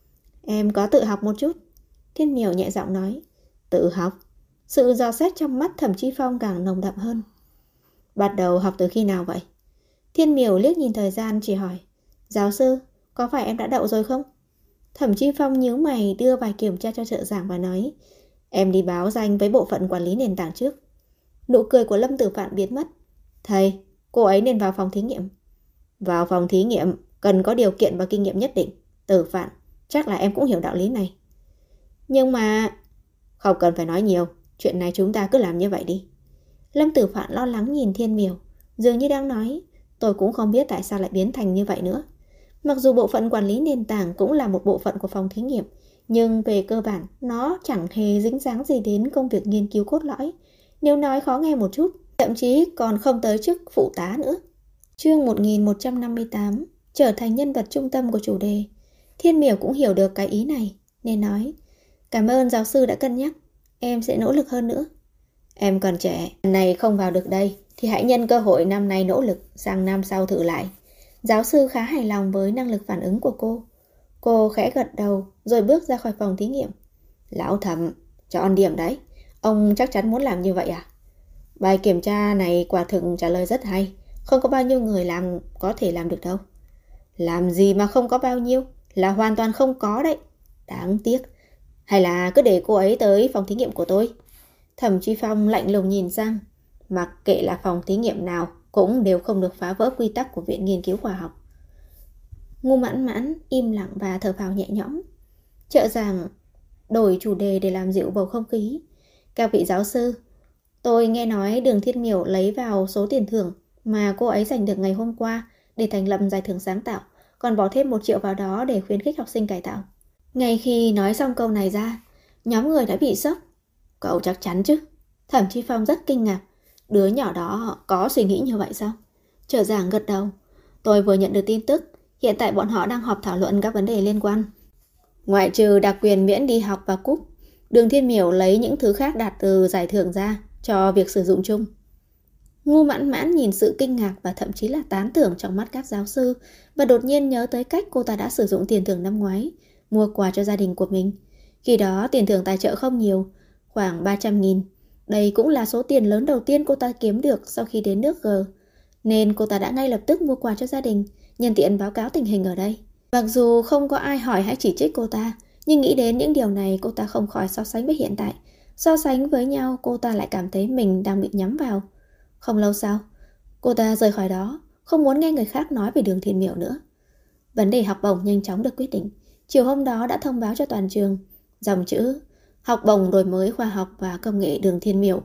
Em có tự học một chút. Thiên Miểu nhẹ giọng nói. Tự học? Sự dò xét trong mắt Thẩm Chi Phong càng nồng đậm hơn. Bắt đầu học từ khi nào vậy? Thiên Miểu liếc nhìn thời gian chỉ hỏi, giáo sư, có phải em đã đậu rồi không? Thẩm Chi Phong nhíu mày đưa bài kiểm tra cho trợ giảng và nói, em đi báo danh với bộ phận quản lý nền tảng trước. Nụ cười của Lâm Tử Phạn biến mất. Thầy, cô ấy nên vào phòng thí nghiệm. Vào phòng thí nghiệm cần có điều kiện và kinh nghiệm nhất định. Tử Phạn, chắc là em cũng hiểu đạo lý này. Nhưng mà... Không cần phải nói nhiều, chuyện này chúng ta cứ làm như vậy đi. Lâm Tử Phạn lo lắng nhìn Thiên Miểu, dường như đang nói, tôi cũng không biết tại sao lại biến thành như vậy nữa. Mặc dù bộ phận quản lý nền tảng cũng là một bộ phận của phòng thí nghiệm, nhưng về cơ bản nó chẳng hề dính dáng gì đến công việc nghiên cứu cốt lõi. Nếu nói khó nghe một chút, thậm chí còn không tới chức phụ tá nữa. Chương 1158, trở thành nhân vật trung tâm của chủ đề. Thiên Miểu cũng hiểu được cái ý này, nên nói, cảm ơn giáo sư đã cân nhắc, em sẽ nỗ lực hơn nữa. Em còn trẻ, lần này không vào được đây, thì hãy nhân cơ hội năm nay nỗ lực, sang năm sau thử lại. Giáo sư khá hài lòng với năng lực phản ứng của cô. Cô khẽ gật đầu, rồi bước ra khỏi phòng thí nghiệm. Lão Thẩm, chọn điểm đấy. Ông chắc chắn muốn làm như vậy à? Bài kiểm tra này quả thực trả lời rất hay. Không có bao nhiêu người có thể làm được đâu. Làm gì mà không có bao nhiêu? Là hoàn toàn không có đấy. Đáng tiếc. Hay là cứ để cô ấy tới phòng thí nghiệm của tôi? Thẩm Chi Phong lạnh lùng nhìn sang. Mặc kệ là phòng thí nghiệm nào cũng đều không được phá vỡ quy tắc của Viện Nghiên cứu Khoa học. Ngu Mãn Mãn im lặng và thở phào nhẹ nhõm. Trợ giảng đổi chủ đề để làm dịu bầu không khí. Các vị giáo sư, tôi nghe nói Đường Thiên Miểu lấy vào số tiền thưởng mà cô ấy giành được ngày hôm qua để thành lập giải thưởng sáng tạo, còn bỏ thêm 1 triệu vào đó để khuyến khích học sinh cải tạo. Ngay khi nói xong câu này ra, nhóm người đã bị sốc. Cậu chắc chắn chứ? Thẩm Chi Phong rất kinh ngạc. Đứa nhỏ đó có suy nghĩ như vậy sao? Trợ giảng gật đầu. Tôi vừa nhận được tin tức, hiện tại bọn họ đang họp thảo luận các vấn đề liên quan. Ngoại trừ đặc quyền miễn đi học và cúp, Đường Thiên Miểu lấy những thứ khác đạt từ giải thưởng ra cho việc sử dụng chung. Ngu Mãn Mãn nhìn sự kinh ngạc và thậm chí là tán thưởng trong mắt các giáo sư và đột nhiên nhớ tới cách cô ta đã sử dụng tiền thưởng năm ngoái, mua quà cho gia đình của mình. Khi đó tiền thưởng tài trợ không nhiều, khoảng 300.000. Đây cũng là số tiền lớn đầu tiên cô ta kiếm được sau khi đến nước G. Nên cô ta đã ngay lập tức mua quà cho gia đình, nhân tiện báo cáo tình hình ở đây. Mặc dù không có ai hỏi hay chỉ trích cô ta, nhưng nghĩ đến những điều này cô ta không khỏi so sánh với hiện tại. So sánh với nhau cô ta lại cảm thấy mình đang bị nhắm vào. Không lâu sau, cô ta rời khỏi đó, không muốn nghe người khác nói về Đường Thiên Miểu nữa. Vấn đề học bổng nhanh chóng được quyết định. Chiều hôm đó đã thông báo cho toàn trường. Dòng chữ học bổng đổi mới khoa học và công nghệ Đường Thiên Miểu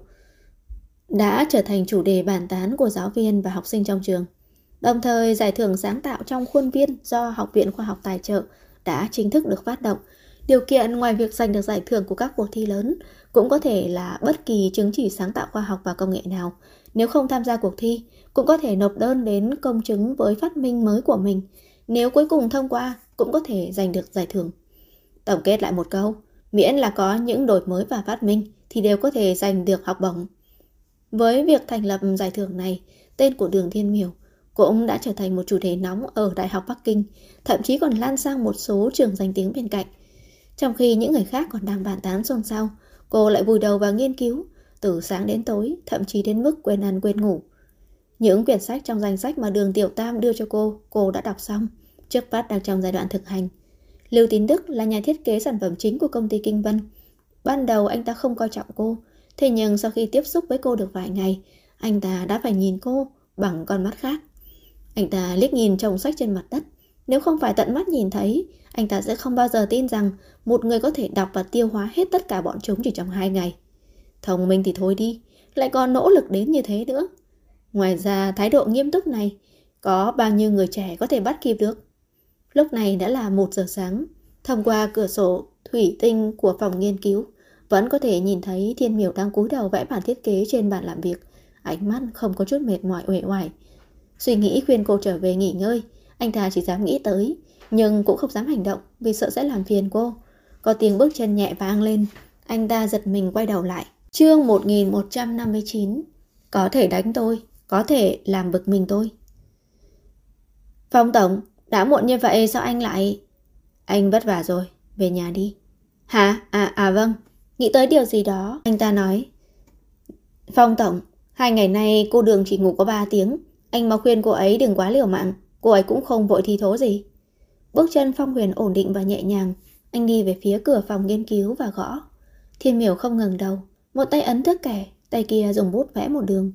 đã trở thành chủ đề bàn tán của giáo viên và học sinh trong trường. Đồng thời, giải thưởng sáng tạo trong khuôn viên do Học viện Khoa học tài trợ đã chính thức được phát động. Điều kiện ngoài việc giành được giải thưởng của các cuộc thi lớn cũng có thể là bất kỳ chứng chỉ sáng tạo khoa học và công nghệ nào. Nếu không tham gia cuộc thi, cũng có thể nộp đơn đến công chứng với phát minh mới của mình. Nếu cuối cùng thông qua, cũng có thể giành được giải thưởng. Tổng kết lại một câu, miễn là có những đổi mới và phát minh thì đều có thể giành được học bổng. Với việc thành lập giải thưởng này, tên của Đường Thiên Miểu cũng đã trở thành một chủ đề nóng ở Đại học Bắc Kinh, thậm chí còn lan sang một số trường danh tiếng bên cạnh. Trong khi những người khác còn đang bàn tán xôn xao, cô lại vùi đầu vào nghiên cứu, từ sáng đến tối, thậm chí đến mức quên ăn quên ngủ. Những quyển sách trong danh sách mà Đường Tiểu Tam đưa cho cô đã đọc xong, trước mắt đang trong giai đoạn thực hành. Lưu Tín Đức là nhà thiết kế sản phẩm chính của công ty Kinh Vân. Ban đầu anh ta không coi trọng cô, thế nhưng sau khi tiếp xúc với cô được vài ngày, anh ta đã phải nhìn cô bằng con mắt khác. Anh ta liếc nhìn chồng sách trên mặt đất. Nếu không phải tận mắt nhìn thấy, anh ta sẽ không bao giờ tin rằng một người có thể đọc và tiêu hóa hết tất cả bọn chúng chỉ trong 2 ngày. Thông minh thì thôi đi, lại còn nỗ lực đến như thế nữa. Ngoài ra, thái độ nghiêm túc này có bao nhiêu người trẻ có thể bắt kịp được. Lúc này đã là 1 giờ sáng. Thông qua cửa sổ thủy tinh của phòng nghiên cứu, vẫn có thể nhìn thấy Thiên Miểu đang cúi đầu vẽ bản thiết kế trên bàn làm việc. Ánh mắt không có chút mệt mỏi uể oải. Suy nghĩ khuyên cô trở về nghỉ ngơi, anh ta chỉ dám nghĩ tới, nhưng cũng không dám hành động vì sợ sẽ làm phiền cô. Có tiếng bước chân nhẹ vang lên, anh ta giật mình quay đầu lại. Chương 1159. Có thể đánh tôi, có thể làm bực mình tôi. Phong tổng, đã muộn như vậy sao anh lại... Anh vất vả rồi, về nhà đi. Hả? Vâng. Nghĩ tới điều gì đó, anh ta nói. Phong tổng, 2 ngày nay cô Đường chỉ ngủ có 3 tiếng. Anh mau khuyên cô ấy đừng quá liều mạng. Cô ấy cũng không vội thi thố gì. Bước chân Phong Huyền ổn định và nhẹ nhàng. Anh đi về phía cửa phòng nghiên cứu và gõ. Thiên Miểu không ngừng đầu. Một tay ấn thước kẻ, tay kia dùng bút vẽ một đường.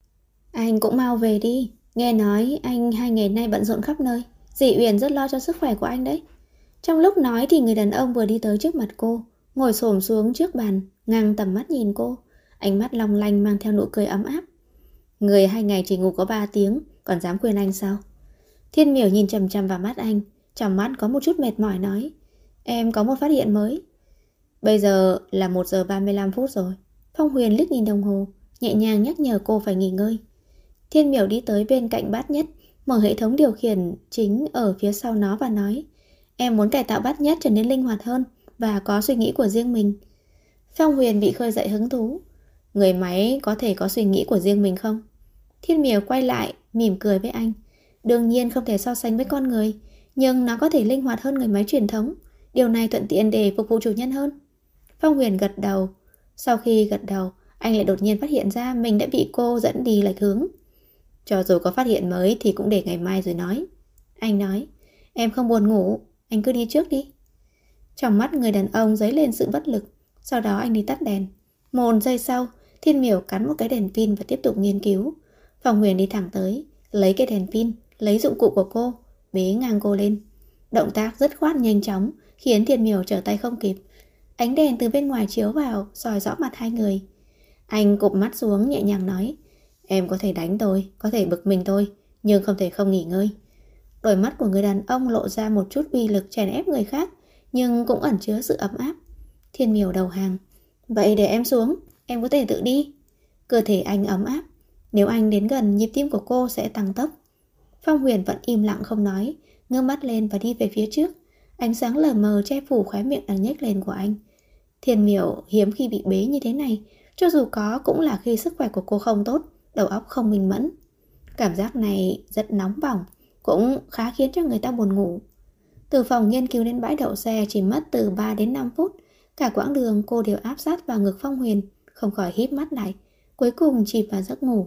Anh cũng mau về đi. Nghe nói anh 2 ngày nay bận rộn khắp nơi. Dì Uyển rất lo cho sức khỏe của anh đấy. Trong lúc nói thì người đàn ông vừa đi tới trước mặt cô, ngồi xổm xuống trước bàn, ngang tầm mắt nhìn cô. Ánh mắt long lanh mang theo nụ cười ấm áp. Người 2 ngày chỉ ngủ có 3 tiếng, còn dám khuyên anh sao? Thiên Miểu nhìn chằm chằm vào mắt anh, trong mắt có một chút mệt mỏi nói. Em có một phát hiện mới. Bây giờ là 1 giờ 35 phút rồi. Phong Huyền liếc nhìn đồng hồ, nhẹ nhàng nhắc nhở cô phải nghỉ ngơi. Thiên Miểu đi tới bên cạnh Bát Nhất, mở hệ thống điều khiển chính ở phía sau nó và nói. Em muốn cải tạo Bát Nhất trở nên linh hoạt hơn và có suy nghĩ của riêng mình. Phong Huyền bị khơi dậy hứng thú. Người máy có thể có suy nghĩ của riêng mình không? Thiên Miểu quay lại, mỉm cười với anh. Đương nhiên không thể so sánh với con người, nhưng nó có thể linh hoạt hơn người máy truyền thống. Điều này thuận tiện để phục vụ chủ nhân hơn. Phong Huyền gật đầu. Sau khi gật đầu, anh lại đột nhiên phát hiện ra mình đã bị cô dẫn đi lệch hướng. Cho dù có phát hiện mới thì cũng để ngày mai rồi nói. Anh nói, em không buồn ngủ, anh cứ đi trước đi. Trong mắt người đàn ông dấy lên sự bất lực. Sau đó anh đi tắt đèn. 1 giây sau, Thiên Miểu cắn một cái đèn pin và tiếp tục nghiên cứu. Phong Huyền đi thẳng tới, lấy cái đèn pin, lấy dụng cụ của cô, bế ngang cô lên. Động tác dứt khoát nhanh chóng, khiến Thiên Miểu trở tay không kịp. Ánh đèn từ bên ngoài chiếu vào, soi rõ mặt hai người. Anh cụp mắt xuống nhẹ nhàng nói. Em có thể đánh tôi, có thể bực mình tôi, nhưng không thể không nghỉ ngơi. Đôi mắt của người đàn ông lộ ra một chút uy lực chèn ép người khác, nhưng cũng ẩn chứa sự ấm áp. Thiên Miểu đầu hàng. Vậy để em xuống, em có thể tự đi. Cơ thể anh ấm áp. Nếu anh đến gần, nhịp tim của cô sẽ tăng tốc. Phong Huyền vẫn im lặng không nói, ngước mắt lên và đi về phía trước. Ánh sáng lờ mờ che phủ khóe miệng đang nhếch lên của anh. Thiên Miểu hiếm khi bị bế như thế này, cho dù có cũng là khi sức khỏe của cô không tốt, đầu óc không minh mẫn. Cảm giác này rất nóng bỏng, cũng khá khiến cho người ta buồn ngủ. Từ phòng nghiên cứu đến bãi đậu xe chỉ mất từ 3 đến 5 phút. Cả quãng đường cô đều áp sát vào ngực Phong Huyền, không khỏi híp mắt lại, cuối cùng chìm vào giấc ngủ.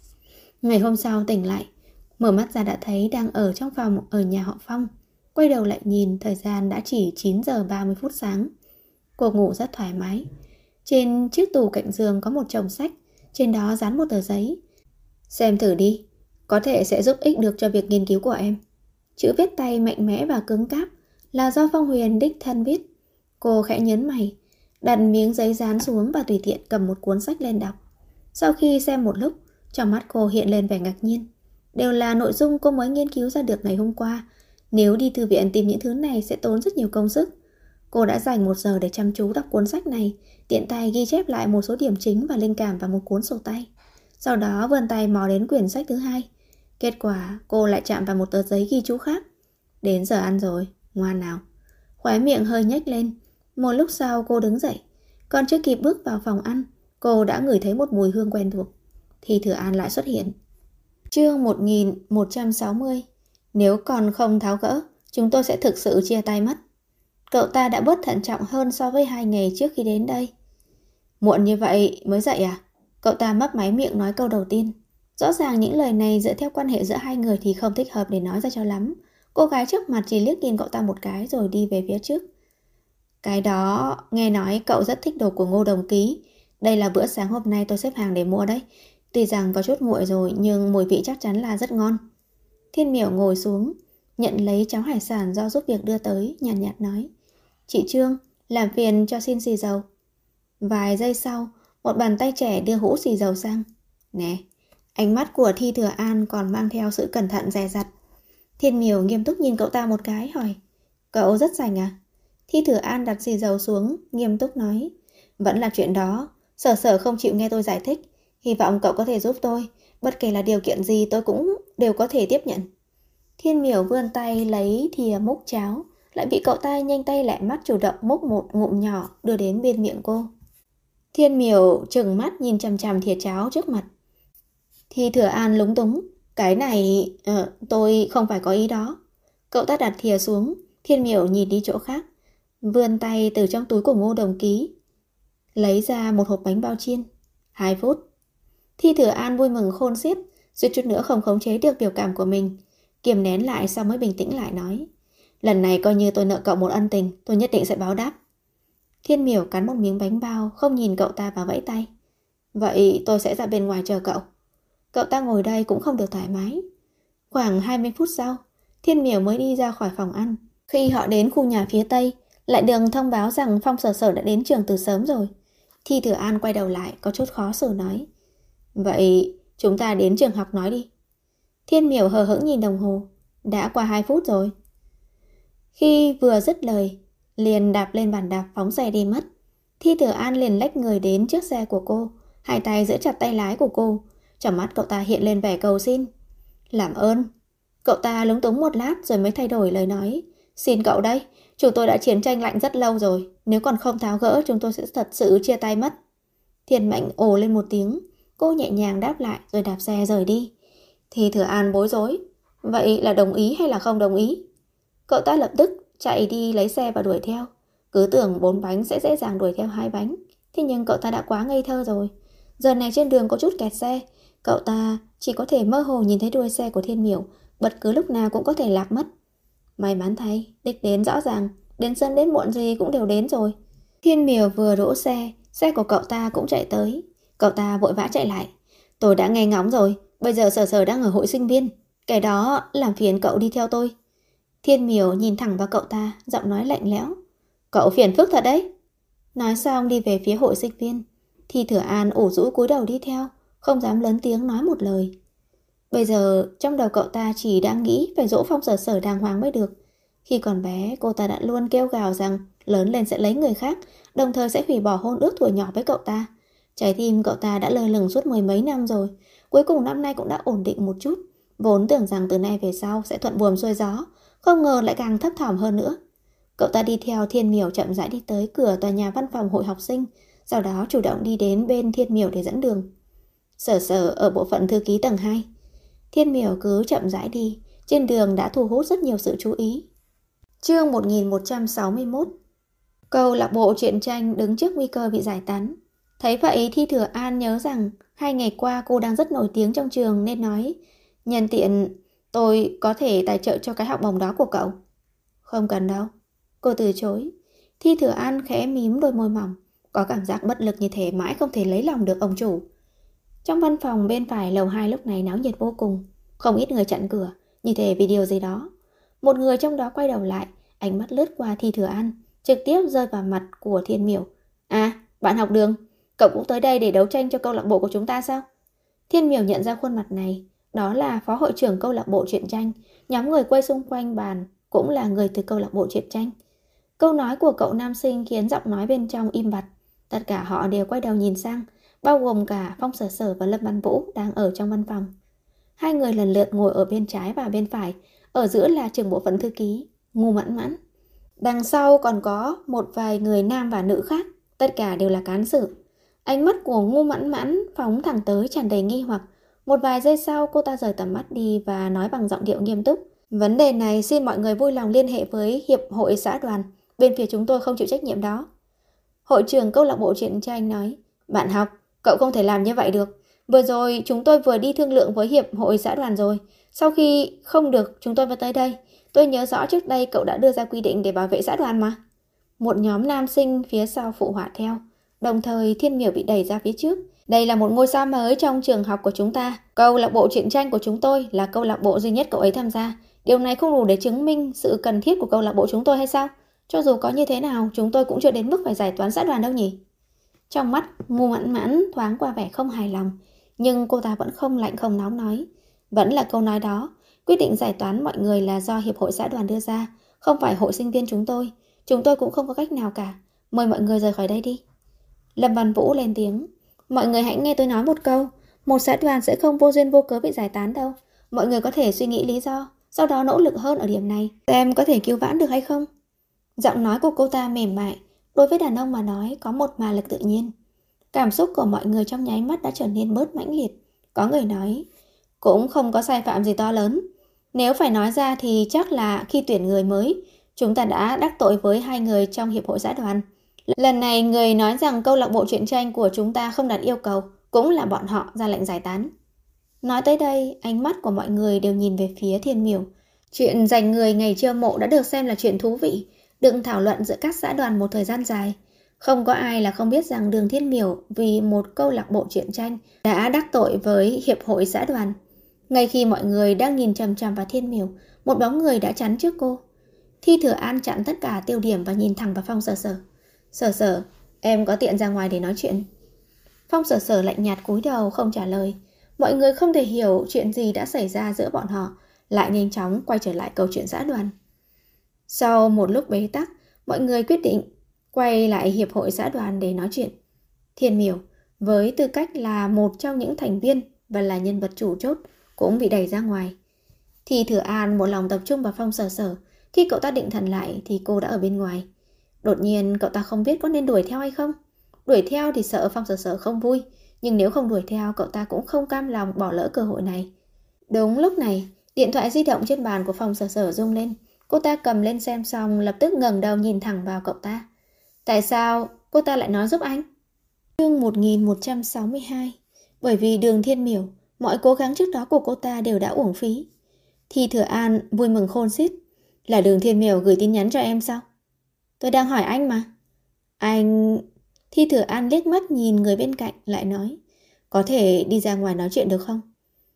Ngày hôm sau tỉnh lại, mở mắt ra đã thấy đang ở trong phòng ở nhà họ Phong. Quay đầu lại nhìn, thời gian đã chỉ 9 giờ 30 phút sáng. Cô ngủ rất thoải mái. Trên chiếc tủ cạnh giường có một chồng sách, trên đó dán một tờ giấy. Xem thử đi, có thể sẽ giúp ích được cho việc nghiên cứu của em. Chữ viết tay mạnh mẽ và cứng cáp, là do Phong Huyền đích thân viết. Cô khẽ nhấn mày, đặt miếng giấy dán xuống và tùy tiện cầm một cuốn sách lên đọc. Sau khi xem một lúc, trong mắt cô hiện lên vẻ ngạc nhiên. Đều là nội dung cô mới nghiên cứu ra được ngày hôm qua. Nếu đi thư viện tìm những thứ này sẽ tốn rất nhiều công sức. Cô đã dành 1 giờ để chăm chú đọc cuốn sách này, tiện tay ghi chép lại một số điểm chính và linh cảm vào một cuốn sổ tay. Sau đó vươn tay mò đến quyển sách thứ 2. Kết quả cô lại chạm vào một tờ giấy ghi chú khác. Đến giờ ăn rồi, ngoan nào. Khóe miệng hơi nhếch lên. Một lúc sau cô đứng dậy. Còn chưa kịp bước vào phòng ăn, cô đã ngửi thấy một mùi hương quen thuộc. Thì Thừa An lại xuất hiện. Chương 1160. Nếu còn không tháo gỡ, chúng tôi sẽ thực sự chia tay mất. Cậu ta đã bớt thận trọng hơn so với 2 ngày trước khi đến đây. Muộn như vậy mới dậy à? Cậu ta mấp máy miệng nói câu đầu tiên. Rõ ràng những lời này dựa theo quan hệ giữa hai người thì không thích hợp để nói ra cho lắm. Cô gái trước mặt chỉ liếc nhìn cậu ta một cái rồi đi về phía trước. Cái đó, nghe nói cậu rất thích đồ của Ngô Đồng Ký. Đây là bữa sáng hôm nay tôi xếp hàng để mua đấy. Tuy rằng có chút nguội rồi nhưng mùi vị chắc chắn là rất ngon. Thiên Miểu ngồi xuống, nhận lấy cháo hải sản do giúp việc đưa tới, nhàn nhạt nói. Chị Trương, làm phiền cho xin xì dầu. Vài giây sau, một bàn tay trẻ đưa hũ xì dầu sang. Nè, ánh mắt của Thi Thừa An còn mang theo sự cẩn thận dè dặt. Thiên Miểu nghiêm túc nhìn cậu ta một cái, hỏi. Cậu rất rảnh à? Thi Thừa An đặt xì dầu xuống, nghiêm túc nói. Vẫn là chuyện đó, Sở không chịu nghe tôi giải thích. Hy vọng cậu có thể giúp tôi. Bất kể là điều kiện gì tôi cũng đều có thể tiếp nhận. Thiên Miểu vươn tay lấy thìa múc cháo, lại bị cậu ta nhanh tay lẹ mắt chủ động múc một ngụm nhỏ đưa đến bên miệng cô. Thiên Miểu trừng mắt nhìn chằm chằm thìa cháo trước mặt. Thi Thừa An lúng túng. Cái này, tôi không phải có ý đó. Cậu ta đặt thìa xuống, Thiên Miểu nhìn đi chỗ khác, vươn tay từ trong túi của Ngô Đồng Ký, lấy ra một hộp bánh bao chiên. 2 phút. Thi Thừa An vui mừng khôn xiết, suýt chút nữa không khống chế được biểu cảm của mình. Kiềm nén lại sau mới bình tĩnh lại nói. Lần này coi như tôi nợ cậu một ân tình, tôi nhất định sẽ báo đáp. Thiên Miểu cắn một miếng bánh bao, không nhìn cậu ta và vẫy tay. Vậy tôi sẽ ra bên ngoài chờ cậu. Cậu ta ngồi đây cũng không được thoải mái. Khoảng 20 phút sau, Thiên Miểu mới đi ra khỏi phòng ăn. Khi họ đến khu nhà phía tây, lại được thông báo rằng Phong Sở đã đến trường từ sớm rồi. Thi Thừa An quay đầu lại, có chút khó xử nói. Vậy chúng ta đến trường học nói đi. Thiên Miểu hờ hững nhìn đồng hồ. Đã qua 2 phút rồi. Khi vừa dứt lời, liền đạp lên bàn đạp phóng xe đi mất. Thi Thừa An liền lách người đến trước xe của cô, hai tay giữ chặt tay lái của cô. Trong mắt cậu ta hiện lên vẻ cầu xin. Làm ơn. Cậu ta lúng túng một lát rồi mới thay đổi lời nói. Xin cậu đấy, chúng tôi đã chiến tranh lạnh rất lâu rồi. Nếu còn không tháo gỡ chúng tôi sẽ thật sự chia tay mất. Thiên Mệnh ồ lên một tiếng. Cô nhẹ nhàng đáp lại rồi đạp xe rời đi. Thì Thừa An bối rối. Vậy là đồng ý hay là không đồng ý? Cậu ta lập tức chạy đi lấy xe và đuổi theo. Cứ tưởng 4 bánh sẽ dễ dàng đuổi theo 2 bánh. Thế nhưng cậu ta đã quá ngây thơ rồi. Giờ này trên đường có chút kẹt xe. Cậu ta chỉ có thể mơ hồ nhìn thấy đuôi xe của Thiên Miểu, bất cứ lúc nào cũng có thể lạc mất. May mắn thay, đích đến rõ ràng, đến sớm đến muộn gì cũng đều đến rồi. Thiên Miểu vừa đỗ xe, xe của cậu ta cũng chạy tới. Cậu ta vội vã chạy lại. Tôi đã nghe ngóng rồi, bây giờ Sở đang ở hội sinh viên. Cái đó làm phiền cậu đi theo tôi. Thiên Miểu nhìn thẳng vào cậu ta, giọng nói lạnh lẽo. Cậu phiền phức thật đấy. Nói xong đi về phía hội sinh viên. Thi Thừa An ủ rũ cúi đầu đi theo, không dám lớn tiếng nói một lời. Bây giờ trong đầu cậu ta chỉ đang nghĩ phải dỗ Phong Sở đàng hoàng mới được. Khi còn bé cô ta đã luôn kêu gào rằng lớn lên sẽ lấy người khác, đồng thời sẽ hủy bỏ hôn ước thuở nhỏ với cậu ta. Trái tim cậu ta đã lơ lửng suốt 10 mấy năm rồi, cuối cùng năm nay cũng đã ổn định một chút. Vốn tưởng rằng từ nay về sau sẽ thuận buồm xuôi gió, không ngờ lại càng thấp thỏm hơn nữa. Cậu ta đi theo Thiên Miểu chậm rãi đi tới cửa tòa nhà văn phòng hội học sinh, sau đó chủ động đi đến bên Thiên Miểu để dẫn đường. Sở ở bộ phận thư ký tầng 2. Thiên Miểu cứ chậm rãi đi, trên đường đã thu hút rất nhiều sự chú ý. Chương 1161. Câu lạc bộ truyện tranh đứng trước nguy cơ bị giải tán. Thấy vậy Thi Thừa An nhớ rằng 2 ngày qua cô đang rất nổi tiếng trong trường nên nói, nhân tiện tôi có thể tài trợ cho cái học bổng đó của cậu. Không cần đâu. Cô từ chối. Thi Thừa An khẽ mím đôi môi mỏng, có cảm giác bất lực như thể mãi không thể lấy lòng được ông chủ. Trong văn phòng bên phải lầu 2 lúc này náo nhiệt vô cùng, không ít người chặn cửa, như thể vì điều gì đó. Một người trong đó quay đầu lại, ánh mắt lướt qua Thi Thừa An, trực tiếp rơi vào mặt của Thiên Miểu. À, bạn học Đường, cậu cũng tới đây để đấu tranh cho câu lạc bộ của chúng ta sao? Thiên Miểu nhận ra khuôn mặt này, đó là phó hội trưởng câu lạc bộ truyện tranh. Nhóm người quay xung quanh bàn cũng là người từ câu lạc bộ truyện tranh. Câu nói của cậu nam sinh khiến giọng nói bên trong im bặt. Tất cả họ đều quay đầu nhìn sang, bao gồm cả Phong Sở và Lâm Văn Vũ đang ở trong văn phòng. Hai người lần lượt ngồi ở bên trái và bên phải, ở giữa là trưởng bộ phận thư ký Ngô Mãn Mãn. Đằng sau còn có một vài người nam và nữ khác, tất cả đều là cán sự. Ánh mắt của Ngô Mãn Mãn phóng thẳng tới tràn đầy nghi hoặc. Một vài giây sau cô ta rời tầm mắt đi và nói bằng giọng điệu nghiêm túc. Vấn đề này xin mọi người vui lòng liên hệ với Hiệp hội xã đoàn, bên phía chúng tôi không chịu trách nhiệm đó. Hội trưởng câu lạc bộ truyện tranh nói, bạn học, cậu không thể làm như vậy được. Vừa rồi chúng tôi vừa đi thương lượng với Hiệp hội xã đoàn rồi. Sau khi không được chúng tôi mới tới đây. Tôi nhớ rõ trước đây cậu đã đưa ra quy định để bảo vệ xã đoàn mà. Một nhóm nam sinh phía sau phụ họa theo. Đồng thời Thiên Miểu bị đẩy ra phía trước. Đây là một ngôi sao mới trong trường học của chúng ta. Câu lạc bộ truyện tranh của chúng tôi là câu lạc bộ duy nhất cậu ấy tham gia. Điều này không đủ để chứng minh sự cần thiết của câu lạc bộ chúng tôi hay sao? Cho dù có như thế nào, chúng tôi cũng chưa đến mức phải giải toán xã đoàn đâu nhỉ? Trong mắt Ngô Mãn Mãn thoáng qua vẻ không hài lòng, nhưng cô ta vẫn không lạnh không nóng nói. Vẫn là câu nói đó, quyết định giải toán mọi người là do hiệp hội xã đoàn đưa ra, không phải hội sinh viên chúng tôi. Chúng tôi cũng không có cách nào cả. Mời mọi người rời khỏi đây đi. Lâm Văn Vũ lên tiếng. Mọi người hãy nghe tôi nói một câu. Một xã đoàn sẽ không vô duyên vô cớ bị giải tán đâu. Mọi người có thể suy nghĩ lý do, sau đó nỗ lực hơn ở điểm này, xem có thể cứu vãn được hay không. Giọng nói của cô ta mềm mại, đối với đàn ông mà nói có một mà lực tự nhiên. Cảm xúc của mọi người trong nháy mắt đã trở nên bớt mãnh liệt. Có người nói, cũng không có sai phạm gì to lớn. Nếu phải nói ra thì chắc là khi tuyển người mới, chúng ta đã đắc tội với 2 người trong hiệp hội xã đoàn. Lần này người nói rằng câu lạc bộ truyện tranh của chúng ta không đạt yêu cầu, cũng là bọn họ ra lệnh giải tán. Nói tới đây, ánh mắt của mọi người đều nhìn về phía Thiên Miểu. Chuyện giành người ngày chiêu mộ đã được xem là chuyện thú vị, được thảo luận giữa các xã đoàn một thời gian dài. Không có ai là không biết rằng Đường Thiên Miểu vì một câu lạc bộ truyện tranh đã đắc tội với hiệp hội xã đoàn. Ngay khi mọi người đang nhìn chằm chằm vào Thiên Miểu, một bóng người đã chắn trước cô. Thi Thừa An chặn tất cả tiêu điểm và nhìn thẳng vào Phong Sở Sở. Sở Sở, em có tiện ra ngoài để nói chuyện? Phong Sở Sở lạnh nhạt cúi đầu không trả lời. Mọi người không thể hiểu chuyện gì đã xảy ra giữa bọn họ, lại nhanh chóng quay trở lại câu chuyện xã đoàn. Sau một lúc bế tắc, mọi người quyết định quay lại hiệp hội xã đoàn để nói chuyện. Thiên Miểu, với tư cách là một trong những thành viên và là nhân vật chủ chốt, cũng bị đẩy ra ngoài. Thì Thừa An một lòng tập trung vào Phong Sở Sở. Khi cậu ta định thần lại thì cô đã ở bên ngoài. Đột nhiên cậu ta không biết có nên đuổi theo hay không. Đuổi theo thì sợ Phong Sở Sở không vui, nhưng nếu không đuổi theo cậu ta cũng không cam lòng bỏ lỡ cơ hội này. Đúng lúc này, điện thoại di động trên bàn của Phong Sở Sở rung lên. Cô ta cầm lên xem xong lập tức ngẩng đầu nhìn thẳng vào cậu ta. Tại sao cô ta lại nói giúp anh? Chương 1162. Bởi vì Đường Thiên Miểu, mọi cố gắng trước đó của cô ta đều đã uổng phí. Thì Thừa An vui mừng khôn xiết. Là Đường Thiên Miểu gửi tin nhắn cho em sao? Tôi đang hỏi anh mà. Anh... Thi Thừa An liếc mắt nhìn người bên cạnh lại nói, có thể đi ra ngoài nói chuyện được không?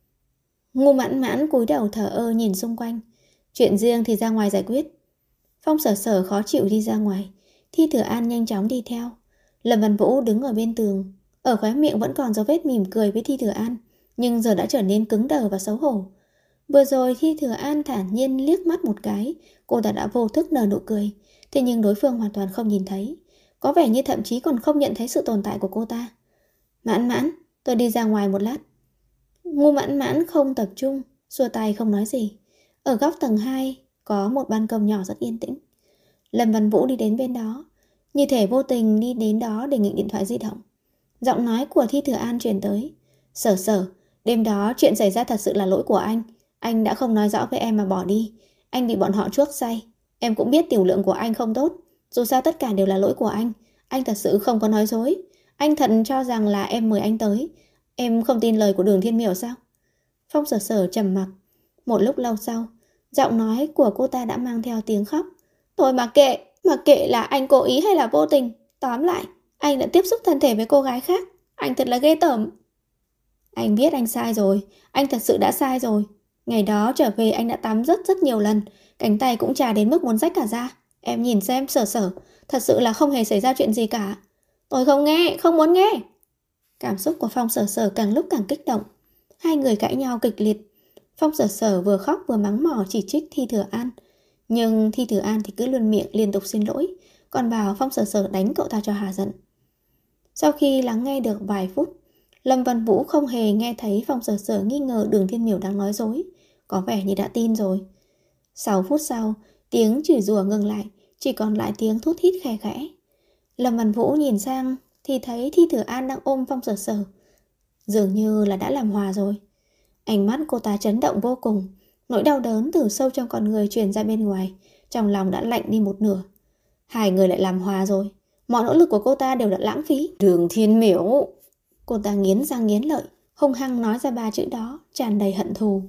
Ngô Mãn Mãn cúi đầu thờ ơ nhìn xung quanh. Chuyện riêng thì ra ngoài giải quyết. Phong Sở Sở khó chịu đi ra ngoài. Thi Thừa An nhanh chóng đi theo. Lâm Văn Vũ đứng ở bên tường. Ở khóe miệng vẫn còn dấu vết mỉm cười với Thi Thừa An, nhưng giờ đã trở nên cứng đờ và xấu hổ. Vừa rồi Thi Thừa An thản nhiên liếc mắt một cái, cô ta đã vô thức nở nụ cười. Thế nhưng đối phương hoàn toàn không nhìn thấy. Có vẻ như thậm chí còn không nhận thấy sự tồn tại của cô ta. Mãn Mãn, tôi đi ra ngoài một lát. Ngô Mãn Mãn không tập trung, xua tay không nói gì. Ở góc tầng 2 có một ban công nhỏ rất yên tĩnh. Lâm Văn Vũ đi đến bên đó, như thể vô tình đi đến đó để nghịch điện thoại di động. Giọng nói của Thi Thừa An truyền tới. Sở Sở, đêm đó chuyện xảy ra thật sự là lỗi của anh. Anh đã không nói rõ với em mà bỏ đi. Anh bị bọn họ chuốc say. Em cũng biết tiểu lượng của anh không tốt. Dù sao tất cả đều là lỗi của anh. Anh thật sự không có nói dối. Anh thật cho rằng là em mời anh tới. Em không tin lời của Đường Thiên Miểu sao? Phong Sở Sở trầm mặc. Một lúc lâu sau, giọng nói của cô ta đã mang theo tiếng khóc. Thôi mặc kệ là anh cố ý hay là vô tình. Tóm lại, anh đã tiếp xúc thân thể với cô gái khác. Anh thật là ghê tởm. Anh biết anh sai rồi. Anh thật sự đã sai rồi. Ngày đó trở về anh đã tắm rất nhiều lần. Cánh tay cũng chà đến mức muốn rách cả da. Em nhìn xem Sở Sở, thật sự là không hề xảy ra chuyện gì cả. Tôi không nghe, không muốn nghe. Cảm xúc của Phong Sở Sở càng lúc càng kích động. Hai người cãi nhau kịch liệt. Phong Sở Sở vừa khóc vừa mắng mỏ chỉ trích Thi Thừa An. Nhưng Thi Thừa An thì cứ luôn miệng liên tục xin lỗi, còn bảo Phong Sở Sở đánh cậu ta cho hà giận. Sau khi lắng nghe được vài phút, Lâm Văn Vũ không hề nghe thấy Phong Sở Sở nghi ngờ Đường Thiên Miểu đang nói dối. Có vẻ như đã tin rồi. 6 phút sau, tiếng chửi rủa ngừng lại, chỉ còn lại tiếng thút thít khe khẽ. Lâm Văn Vũ nhìn sang thì thấy Thi Thừa An đang ôm Phong Sở Sở. Dường như là đã làm hòa rồi. Ánh mắt cô ta chấn động vô cùng. Nỗi đau đớn từ sâu trong con người truyền ra bên ngoài. Trong lòng đã lạnh đi một nửa. Hai người lại làm hòa rồi. Mọi nỗ lực của cô ta đều đã lãng phí. Đường Thiên Miểu. Cô ta nghiến răng nghiến lợi, hung hăng nói ra 3 chữ đó, tràn đầy hận thù.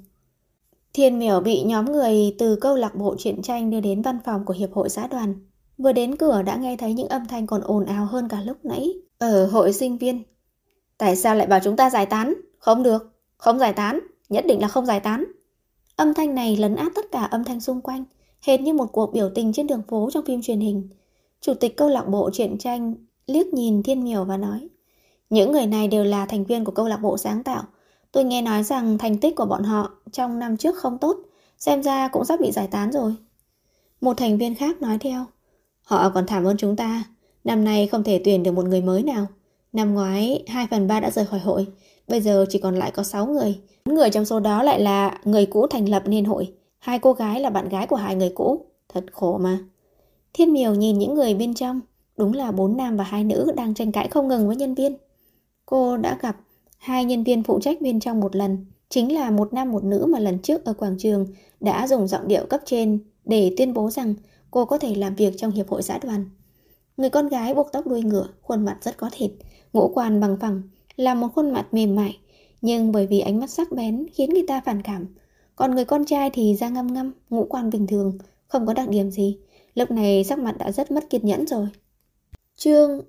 Thiên Miểu bị nhóm người từ câu lạc bộ truyện tranh đưa đến văn phòng của hiệp hội xã đoàn. Vừa đến cửa đã nghe thấy những âm thanh còn ồn ào hơn cả lúc nãy ở hội sinh viên. Tại sao lại bảo chúng ta giải tán? Không được, không giải tán, nhất định là không giải tán. Âm thanh này lấn át tất cả âm thanh xung quanh, hệt như một cuộc biểu tình trên đường phố trong phim truyền hình. Chủ tịch câu lạc bộ truyện tranh liếc nhìn Thiên Miểu và nói: những người này đều là thành viên của câu lạc bộ sáng tạo. Tôi nghe nói rằng thành tích của bọn họ trong năm trước không tốt, xem ra cũng sắp bị giải tán rồi. Một thành viên khác nói theo: họ còn thảm hơn chúng ta, năm nay không thể tuyển được một người mới nào. Năm ngoái 2/3 đã rời khỏi hội, bây giờ chỉ còn lại có 6 người. 4 người trong số đó lại là người cũ thành lập nên hội, 2 cô gái là bạn gái của 2 người cũ. Thật khổ mà. Thiên Miểu nhìn những người bên trong, đúng là 4 nam và 2 nữ đang tranh cãi không ngừng với nhân viên. Cô đã gặp 2 nhân viên phụ trách bên trong một lần, chính là một nam một nữ mà lần trước ở quảng trường đã dùng giọng điệu cấp trên để tuyên bố rằng cô có thể làm việc trong hiệp hội xã đoàn. Người con gái buộc tóc đuôi ngựa, khuôn mặt rất có thịt, ngũ quan bằng phẳng, là một khuôn mặt mềm mại, nhưng bởi vì ánh mắt sắc bén khiến người ta phản cảm. Còn người con trai thì da ngăm ngăm, ngũ quan bình thường, không có đặc điểm gì. Lúc này sắc mặt đã rất mất kiên nhẫn rồi. Chương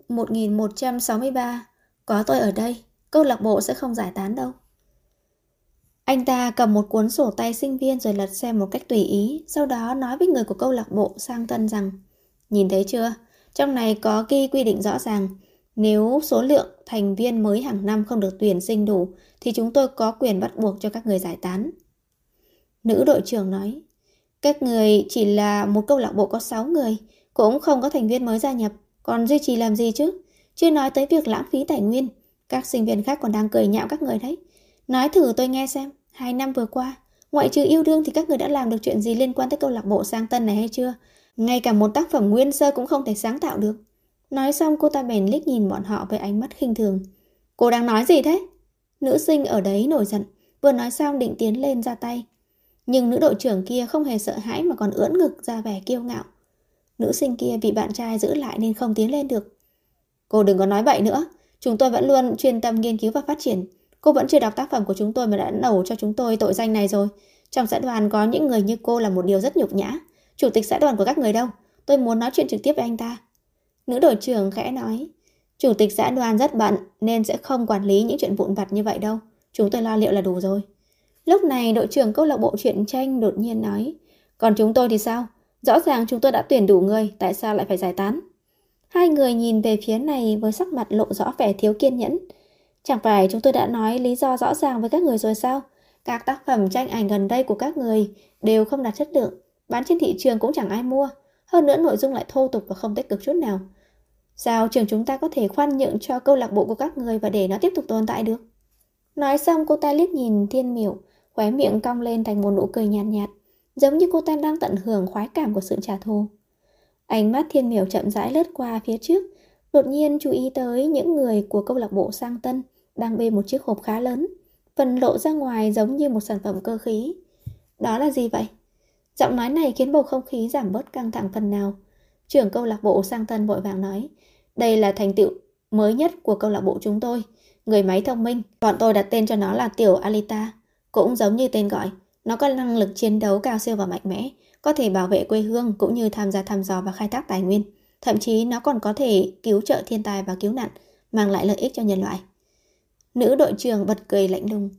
1163. Có tôi ở đây, câu lạc bộ sẽ không giải tán đâu. Anh ta cầm một cuốn sổ tay sinh viên rồi lật xem một cách tùy ý, sau đó nói với người của câu lạc bộ sang tân rằng: nhìn thấy chưa, trong này có ghi quy định rõ ràng, nếu số lượng thành viên mới hàng năm không được tuyển sinh đủ thì chúng tôi có quyền bắt buộc cho các người giải tán. Nữ đội trưởng nói: các người chỉ là một câu lạc bộ có 6 người, cũng không có thành viên mới gia nhập, còn duy trì làm gì chứ? Chưa nói tới việc lãng phí tài nguyên, các sinh viên khác còn đang cười nhạo các người đấy. Nói thử tôi nghe xem, 2 năm vừa qua, ngoại trừ yêu đương thì các người đã làm được chuyện gì liên quan tới câu lạc bộ sang tân này hay chưa? Ngay cả một tác phẩm nguyên sơ cũng không thể sáng tạo được. Nói xong cô ta bèn liếc nhìn bọn họ với ánh mắt khinh thường. Cô đang nói gì thế? Nữ sinh ở đấy nổi giận, vừa nói xong định tiến lên ra tay. Nhưng nữ đội trưởng kia không hề sợ hãi mà còn ưỡn ngực ra vẻ kiêu ngạo. Nữ sinh kia bị bạn trai giữ lại nên không tiến lên được. Cô đừng có nói bậy nữa, chúng tôi vẫn luôn chuyên tâm nghiên cứu và phát triển. Cô vẫn chưa đọc tác phẩm của chúng tôi mà đã nổ cho chúng tôi tội danh này rồi. Trong xã đoàn có những người như cô là một điều rất nhục nhã. Chủ tịch xã đoàn của các người đâu? Tôi muốn nói chuyện trực tiếp với anh ta. Nữ đội trưởng khẽ nói: chủ tịch xã đoàn rất bận nên sẽ không quản lý những chuyện vụn vặt như vậy đâu. Chúng tôi lo liệu là đủ rồi. Lúc này đội trưởng câu lạc bộ truyện tranh đột nhiên nói: còn chúng tôi thì sao? Rõ ràng chúng tôi đã tuyển đủ người, tại sao lại phải giải tán? Hai người nhìn về phía này với sắc mặt lộ rõ vẻ thiếu kiên nhẫn. Chẳng phải chúng tôi đã nói lý do rõ ràng với các người rồi sao? Các tác phẩm tranh ảnh gần đây của các người đều không đạt chất lượng, bán trên thị trường cũng chẳng ai mua. Hơn nữa nội dung lại thô tục và không tích cực chút nào. Sao trường chúng ta có thể khoan nhượng cho câu lạc bộ của các người và để nó tiếp tục tồn tại được? Nói xong cô ta liếc nhìn Thiên Miểu, khóe miệng cong lên thành một nụ cười nhàn nhạt, giống như cô ta đang tận hưởng khoái cảm của sự trả thù. Ánh mắt Thiên Miểu chậm rãi lướt qua phía trước, đột nhiên chú ý tới những người của câu lạc bộ sang tân đang bê một chiếc hộp khá lớn, phần lộ ra ngoài giống như một sản phẩm cơ khí. Đó là gì vậy? Giọng nói này khiến bầu không khí giảm bớt căng thẳng phần nào. Trưởng câu lạc bộ sang tân vội vàng nói: đây là thành tựu mới nhất của câu lạc bộ chúng tôi, người máy thông minh. Bọn tôi đặt tên cho nó là Tiểu Alita. Cũng giống như tên gọi, nó có năng lực chiến đấu cao siêu và mạnh mẽ, có thể bảo vệ quê hương cũng như tham gia thăm dò và khai thác tài nguyên. Thậm chí nó còn có thể cứu trợ thiên tai và cứu nạn, mang lại lợi ích cho nhân loại. Nữ đội trưởng bật cười lạnh lùng.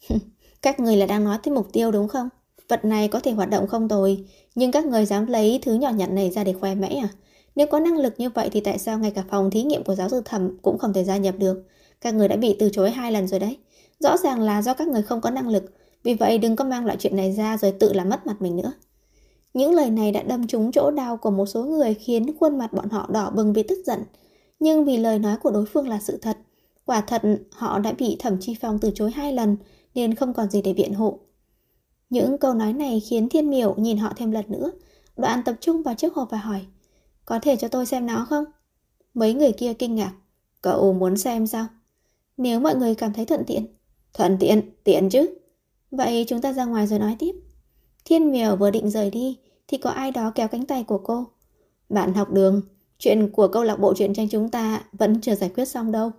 Các người là đang nói tới mục tiêu đúng không? Vật này có thể hoạt động không tồi, nhưng các người dám lấy thứ nhỏ nhặt này ra để khoe mẽ à? Nếu có năng lực như vậy thì tại sao ngay cả phòng thí nghiệm của giáo sư Thẩm cũng không thể gia nhập được? Các người đã bị từ chối 2 lần rồi đấy. Rõ ràng là do các người không có năng lực, vì vậy đừng có mang loại chuyện này ra rồi tự làm mất mặt mình nữa. Những lời này đã đâm trúng chỗ đau của một số người khiến khuôn mặt bọn họ đỏ bừng vì tức giận. Nhưng vì lời nói của đối phương là sự thật, quả thật họ đã bị Thẩm Chi Phong từ chối 2 lần nên không còn gì để biện hộ. Những câu nói này khiến Thiên Miểu nhìn họ thêm lần nữa, đoạn tập trung vào chiếc hộp và hỏi: có thể cho tôi xem nó không? Mấy người kia kinh ngạc: cậu muốn xem sao? Nếu mọi người cảm thấy thuận tiện. Thuận tiện, tiện chứ. Vậy chúng ta ra ngoài rồi nói tiếp. Thiên Miểu vừa định rời đi thì có ai đó kéo cánh tay của cô. Bạn học đường, chuyện của câu lạc bộ truyện tranh chúng ta vẫn chưa giải quyết xong đâu.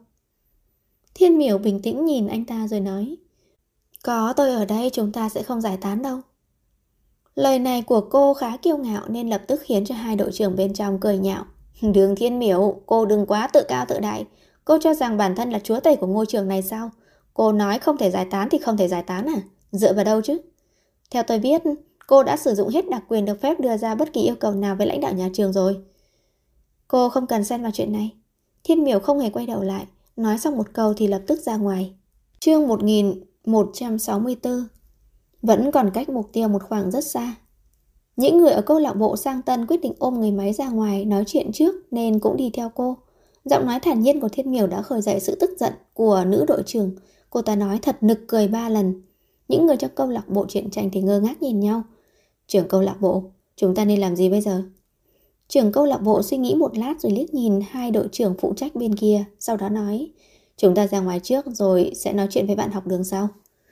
Thiên Miểu bình tĩnh nhìn anh ta rồi nói: có tôi ở đây chúng ta sẽ không giải tán đâu. Lời này của cô khá kiêu ngạo nên lập tức khiến cho 2 đội trưởng bên trong cười nhạo. Đường Thiên Miểu, cô đừng quá tự cao tự đại. Cô cho rằng bản thân là chúa tể của ngôi trường này sao? Cô nói không thể giải tán thì không thể giải tán à? Dựa vào đâu chứ? Theo tôi biết, cô đã sử dụng hết đặc quyền được phép đưa ra bất kỳ yêu cầu nào với lãnh đạo nhà trường rồi. Cô không cần xen vào chuyện này. Thiên Miểu không hề quay đầu lại, nói xong một câu thì lập tức ra ngoài. Chương 1164. Vẫn còn cách mục tiêu một khoảng rất xa. Những người ở câu lạc bộ Sang Tân quyết định ôm người máy ra ngoài nói chuyện trước nên cũng đi theo cô. Giọng nói thản nhiên của Thiên Miểu đã khơi dậy sự tức giận của nữ đội trưởng. Cô ta nói thật nực cười 3 lần. Những người trong câu lạc bộ truyện tranh thì ngơ ngác nhìn nhau. Trưởng câu lạc bộ, chúng ta nên làm gì bây giờ? Trưởng câu lạc bộ suy nghĩ một lát rồi liếc nhìn hai đội trưởng phụ trách bên kia, sau đó nói, chúng ta ra ngoài trước rồi sẽ nói chuyện với bạn học đường sau.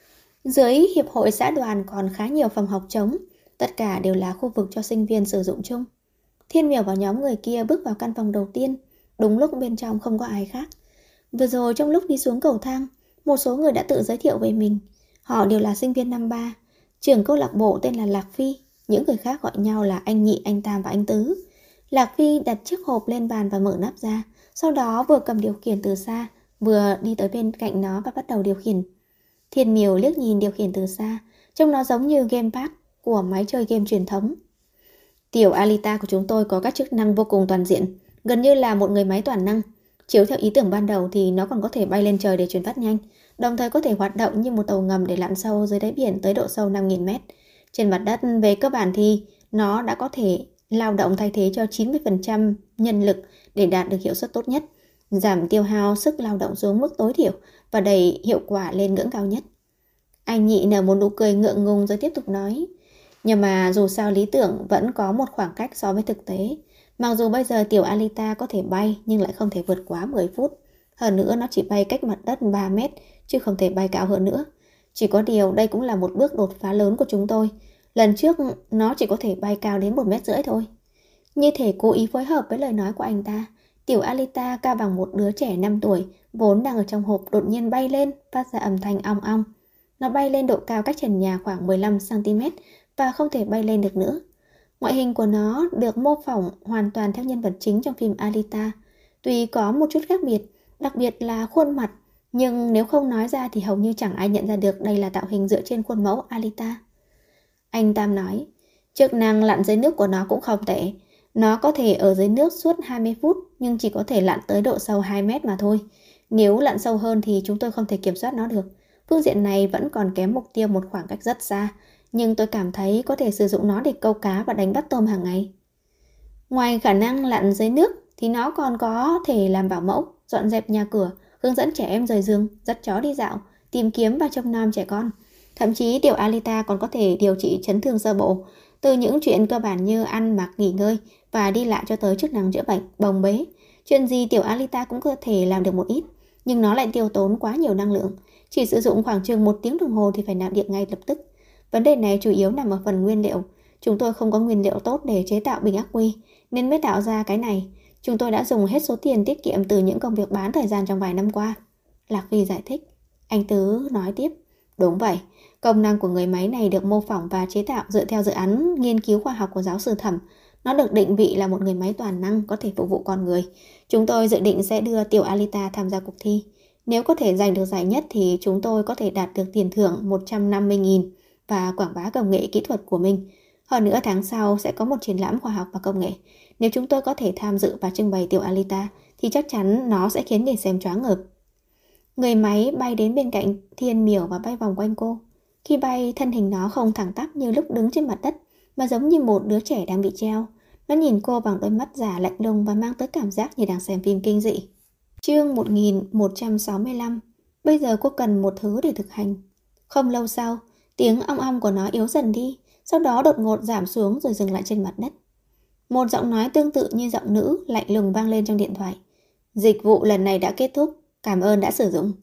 Dưới hiệp hội xã đoàn còn khá nhiều phòng học trống, tất cả đều là khu vực cho sinh viên sử dụng chung. Thiên Miểu và nhóm người kia bước vào căn phòng đầu tiên, đúng lúc bên trong không có ai khác. Vừa rồi trong lúc đi xuống cầu thang, một số người đã tự giới thiệu về mình. Họ đều là sinh viên năm 3. Trưởng câu lạc bộ tên là Lạc Phi, những người khác gọi nhau là anh Nhị, anh Tam và anh Tứ. Lạc Phi đặt chiếc hộp lên bàn và mở nắp ra, sau đó vừa cầm điều khiển từ xa, vừa đi tới bên cạnh nó và bắt đầu điều khiển. Thiên Miểu liếc nhìn điều khiển từ xa, trông nó giống như gamepad của máy chơi game truyền thống. Tiểu Alita của chúng tôi có các chức năng vô cùng toàn diện, gần như là một người máy toàn năng. Chiếu theo ý tưởng ban đầu thì nó còn có thể bay lên trời để truyền phát nhanh, đồng thời có thể hoạt động như một tàu ngầm để lặn sâu dưới đáy biển tới độ sâu 5.000 mét. Trên mặt đất về cơ bản thì nó đã có thể lao động thay thế cho 90% nhân lực để đạt được hiệu suất tốt nhất, giảm tiêu hao sức lao động xuống mức tối thiểu và đẩy hiệu quả lên ngưỡng cao nhất. Anh Nhị nở một nụ cười ngượng ngùng rồi tiếp tục nói, nhưng mà dù sao lý tưởng vẫn có một khoảng cách so với thực tế. Mặc dù bây giờ tiểu Alita có thể bay nhưng lại không thể vượt quá 10 phút. Hơn nữa nó chỉ bay cách mặt đất 3 mét chứ không thể bay cao hơn nữa. Chỉ có điều đây cũng là một bước đột phá lớn của chúng tôi. Lần trước nó chỉ có thể bay cao đến 1,5 mét thôi. Như thể cố ý phối hợp với lời nói của anh ta, tiểu Alita cao bằng một đứa trẻ 5 tuổi vốn đang ở trong hộp đột nhiên bay lên, phát ra âm thanh ong ong. Nó bay lên độ cao cách trần nhà khoảng 15 cm và không thể bay lên được nữa. Ngoại hình của nó được mô phỏng hoàn toàn theo nhân vật chính trong phim Alita. Tuy có một chút khác biệt, đặc biệt là khuôn mặt, nhưng nếu không nói ra thì hầu như chẳng ai nhận ra được đây là tạo hình dựa trên khuôn mẫu Alita. Anh Tam nói, chức năng lặn dưới nước của nó cũng không tệ. Nó có thể ở dưới nước suốt 20 phút nhưng chỉ có thể lặn tới độ sâu 2 mét mà thôi. Nếu lặn sâu hơn thì chúng tôi không thể kiểm soát nó được. Phương diện này vẫn còn kém mục tiêu một khoảng cách rất xa, nhưng tôi cảm thấy có thể sử dụng nó để câu cá và đánh bắt tôm hàng ngày. Ngoài khả năng lặn dưới nước thì nó còn có thể làm bảo mẫu, dọn dẹp nhà cửa, hướng dẫn trẻ em rời giường, dắt chó đi dạo, tìm kiếm và trông nom trẻ con. Thậm chí tiểu Alita còn có thể điều trị chấn thương sơ bộ, từ những chuyện cơ bản như ăn mặc, nghỉ ngơi và đi lại cho tới chức năng chữa bệnh, bồng bế. Chuyện gì tiểu Alita cũng có thể làm được một ít, nhưng nó lại tiêu tốn quá nhiều năng lượng. Chỉ sử dụng khoảng chừng 1 tiếng đồng hồ thì phải nạp điện ngay lập tức. Vấn đề này chủ yếu nằm ở phần nguyên liệu. Chúng tôi không có nguyên liệu tốt để chế tạo bình ắc quy, nên mới tạo ra cái này. Chúng tôi đã dùng hết số tiền tiết kiệm từ những công việc bán thời gian trong vài năm qua. Lạc Phi giải thích. Anh Tứ nói tiếp. Đúng vậy, công năng của người máy này được mô phỏng và chế tạo dựa theo dự án nghiên cứu khoa học của giáo sư Thẩm. Nó được định vị là một người máy toàn năng có thể phục vụ con người. Chúng tôi dự định sẽ đưa tiểu Alita tham gia cuộc thi. Nếu có thể giành được giải nhất thì chúng tôi có thể đạt được tiền thưởng 150.000 và quảng bá công nghệ kỹ thuật của mình. Hơn nữa tháng sau sẽ có một triển lãm khoa học và công nghệ. Nếu chúng tôi có thể tham dự và trưng bày tiểu Alita thì chắc chắn nó sẽ khiến người xem choáng ngợp. Người máy bay đến bên cạnh Thiên Miểu và bay vòng quanh cô. Khi bay, thân hình nó không thẳng tắp như lúc đứng trên mặt đất, mà giống như một đứa trẻ đang bị treo. Nó nhìn cô bằng đôi mắt giả lạnh lùng và mang tới cảm giác như đang xem phim kinh dị. Chương 1165. Bây giờ cô cần một thứ để thực hành. Không lâu sau, tiếng ong ong của nó yếu dần đi, sau đó đột ngột giảm xuống rồi dừng lại trên mặt đất. Một giọng nói tương tự như giọng nữ lạnh lùng vang lên trong điện thoại. Dịch vụ lần này đã kết thúc, cảm ơn đã sử dụng.